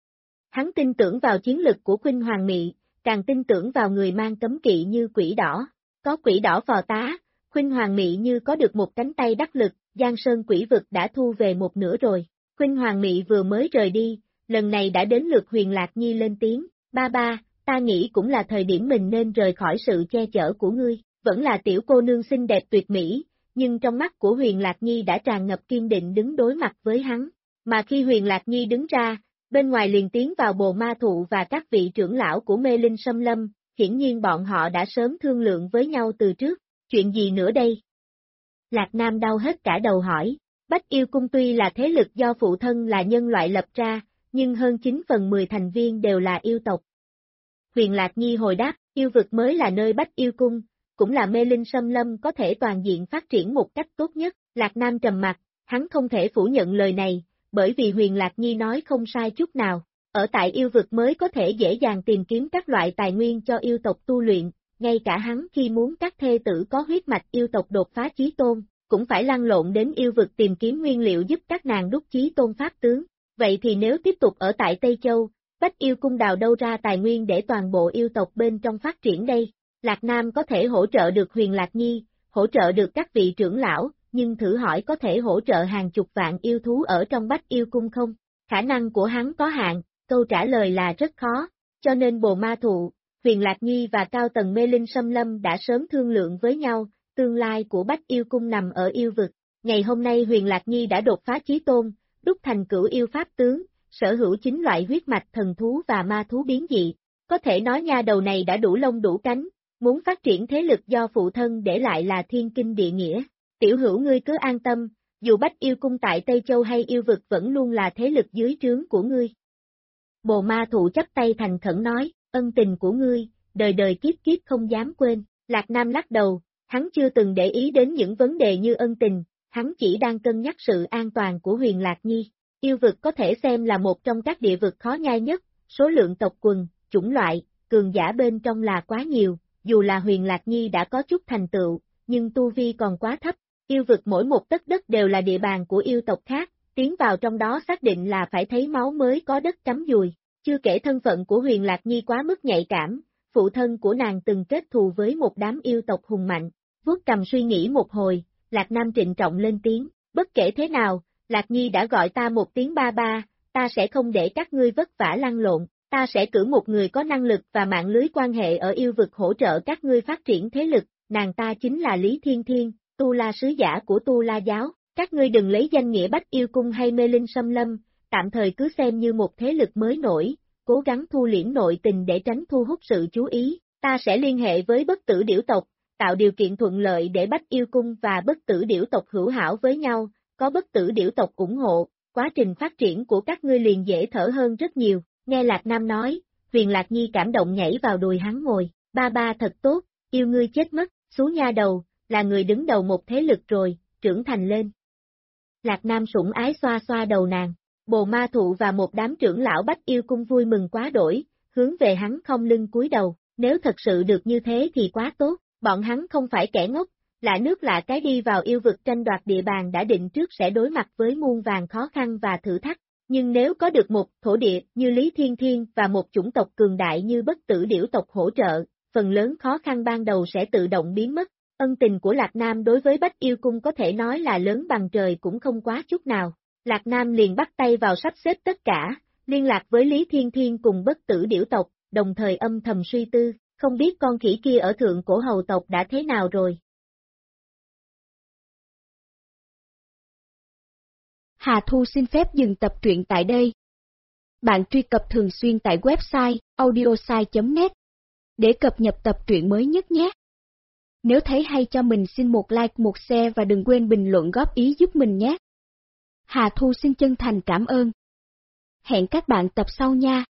hắn tin tưởng vào chiến lực của Khuynh Hoàng Mị, càng tin tưởng vào người mang cấm kỵ như quỷ đỏ. Có quỷ đỏ phò tá, Khuynh Hoàng Mị như có được một cánh tay đắc lực, Giang Sơn quỷ vực đã thu về một nửa rồi. Khuynh Hoàng Mị vừa mới rời đi, lần này đã đến lượt Huyền Lạc Nhi lên tiếng, ba, ta nghĩ cũng là thời điểm mình nên rời khỏi sự che chở của ngươi, vẫn là tiểu cô nương xinh đẹp tuyệt mỹ, nhưng trong mắt của Huyền Lạc Nhi đã tràn ngập kiên định đứng đối mặt với hắn. Mà khi Huyền Lạc Nhi đứng ra, bên ngoài liền tiến vào Bồ Ma Thụ và các vị trưởng lão của Mê Linh Xâm Lâm, hiển nhiên bọn họ đã sớm thương lượng với nhau từ trước, chuyện gì nữa đây? Lạc Nam đau hết cả đầu hỏi, Bách Yêu Cung tuy là thế lực do phụ thân là nhân loại lập ra, nhưng hơn 9/10 thành viên đều là yêu tộc. Huyền Lạc Nhi hồi đáp, yêu vực mới là nơi Bách Yêu Cung, cũng là Mê Linh Xâm Lâm có thể toàn diện phát triển một cách tốt nhất. Lạc Nam trầm mặt, hắn không thể phủ nhận lời này, bởi vì Huyền Lạc Nhi nói không sai chút nào. Ở tại yêu vực mới có thể dễ dàng tìm kiếm các loại tài nguyên cho yêu tộc tu luyện, ngay cả hắn khi muốn các thê tử có huyết mạch yêu tộc đột phá chí tôn, cũng phải lăn lộn đến yêu vực tìm kiếm nguyên liệu giúp các nàng đúc chí tôn pháp tướng. Vậy thì nếu tiếp tục ở tại Tây Châu, Bách Yêu Cung đào đâu ra tài nguyên để toàn bộ yêu tộc bên trong phát triển đây? Lạc Nam có thể hỗ trợ được Huyền Lạc Nhi, hỗ trợ được các vị trưởng lão, nhưng thử hỏi có thể hỗ trợ hàng chục vạn yêu thú ở trong Bách Yêu Cung không? Khả năng của hắn có hạn, câu trả lời là rất khó, cho nên Bồ Ma Thụ, Huyền Lạc Nhi và cao tầng Mê Linh Xâm Lâm đã sớm thương lượng với nhau, tương lai của Bách Yêu Cung nằm ở yêu vực. Ngày hôm nay Huyền Lạc Nhi đã đột phá chí tôn, đúc thành cửu yêu pháp tướng, sở hữu 9 loại huyết mạch thần thú và ma thú biến dị, có thể nói nha đầu này đã đủ lông đủ cánh, muốn phát triển thế lực do phụ thân để lại là thiên kinh địa nghĩa. Tiểu hữu ngươi cứ an tâm, dù Bách Yêu Cung tại Tây Châu hay yêu vực vẫn luôn là thế lực dưới trướng của ngươi. Bồ Ma Thụ chắp tay thành khẩn nói, ân tình của ngươi, đời đời kiếp kiếp không dám quên. Lạc Nam lắc đầu, hắn chưa từng để ý đến những vấn đề như ân tình, hắn chỉ đang cân nhắc sự an toàn của Huyền Lạc Nhi. Yêu vực có thể xem là một trong các địa vực khó nhai nhất, số lượng tộc quần, chủng loại, cường giả bên trong là quá nhiều, dù là Huyền Lạc Nhi đã có chút thành tựu, nhưng tu vi còn quá thấp. Yêu vực mỗi một tấc đất đều là địa bàn của yêu tộc khác, tiến vào trong đó xác định là phải thấy máu mới có đất cắm dùi. Chưa kể thân phận của Huyền Lạc Nhi quá mức nhạy cảm, phụ thân của nàng từng kết thù với một đám yêu tộc hùng mạnh. Vuốt cầm suy nghĩ một hồi, Lạc Nam trịnh trọng lên tiếng, bất kể thế nào, Lạc Nhi đã gọi ta một tiếng ba ba, ta sẽ không để các ngươi vất vả lăn lộn, ta sẽ cử một người có năng lực và mạng lưới quan hệ ở yêu vực hỗ trợ các ngươi phát triển thế lực, nàng ta chính là Lý Thiên Thiên, Tu La sứ giả của Tu La giáo, các ngươi đừng lấy danh nghĩa Bách Yêu Cung hay Mê Linh Xâm Lâm, tạm thời cứ xem như một thế lực mới nổi, cố gắng thu liễm nội tình để tránh thu hút sự chú ý, ta sẽ liên hệ với bất tử điểu tộc, tạo điều kiện thuận lợi để Bách Yêu Cung và bất tử điểu tộc hữu hảo với nhau, có bất tử điểu tộc ủng hộ, quá trình phát triển của các ngươi liền dễ thở hơn rất nhiều. Nghe Lạc Nam nói, Huyền Lạc Nhi cảm động nhảy vào đùi hắn ngồi, ba ba thật tốt, yêu ngươi chết mất, xú nha đầu, là người đứng đầu một thế lực rồi, trưởng thành lên. Lạc Nam sủng ái xoa xoa đầu nàng, Bồ Ma Thụ và một đám trưởng lão Bách Yêu Cung vui mừng quá đổi, hướng về hắn không lưng cúi đầu, nếu thật sự được như thế thì quá tốt, bọn hắn không phải kẻ ngốc, lạ nước lạ cái đi vào yêu vực tranh đoạt địa bàn đã định trước sẽ đối mặt với muôn vàn khó khăn và thử thách. Nhưng nếu có được một thổ địa như Lý Thiên Thiên và một chủng tộc cường đại như bất tử điểu tộc hỗ trợ, phần lớn khó khăn ban đầu sẽ tự động biến mất. Ân tình của Lạc Nam đối với Bách Yêu Cung có thể nói là lớn bằng trời cũng không quá chút nào. Lạc Nam liền bắt tay vào sắp xếp tất cả, liên lạc với Lý Thiên Thiên cùng bất tử điểu tộc, đồng thời âm thầm suy tư, không biết con khỉ kia ở thượng cổ hầu tộc đã thế nào rồi. Hà Thu xin phép dừng tập truyện tại đây. Bạn truy cập thường xuyên tại website audiosai.net để cập nhật tập truyện mới nhất nhé. Nếu thấy hay cho mình xin một like, một share và đừng quên bình luận góp ý giúp mình nhé. Hà Thu xin chân thành cảm ơn. Hẹn các bạn tập sau nha.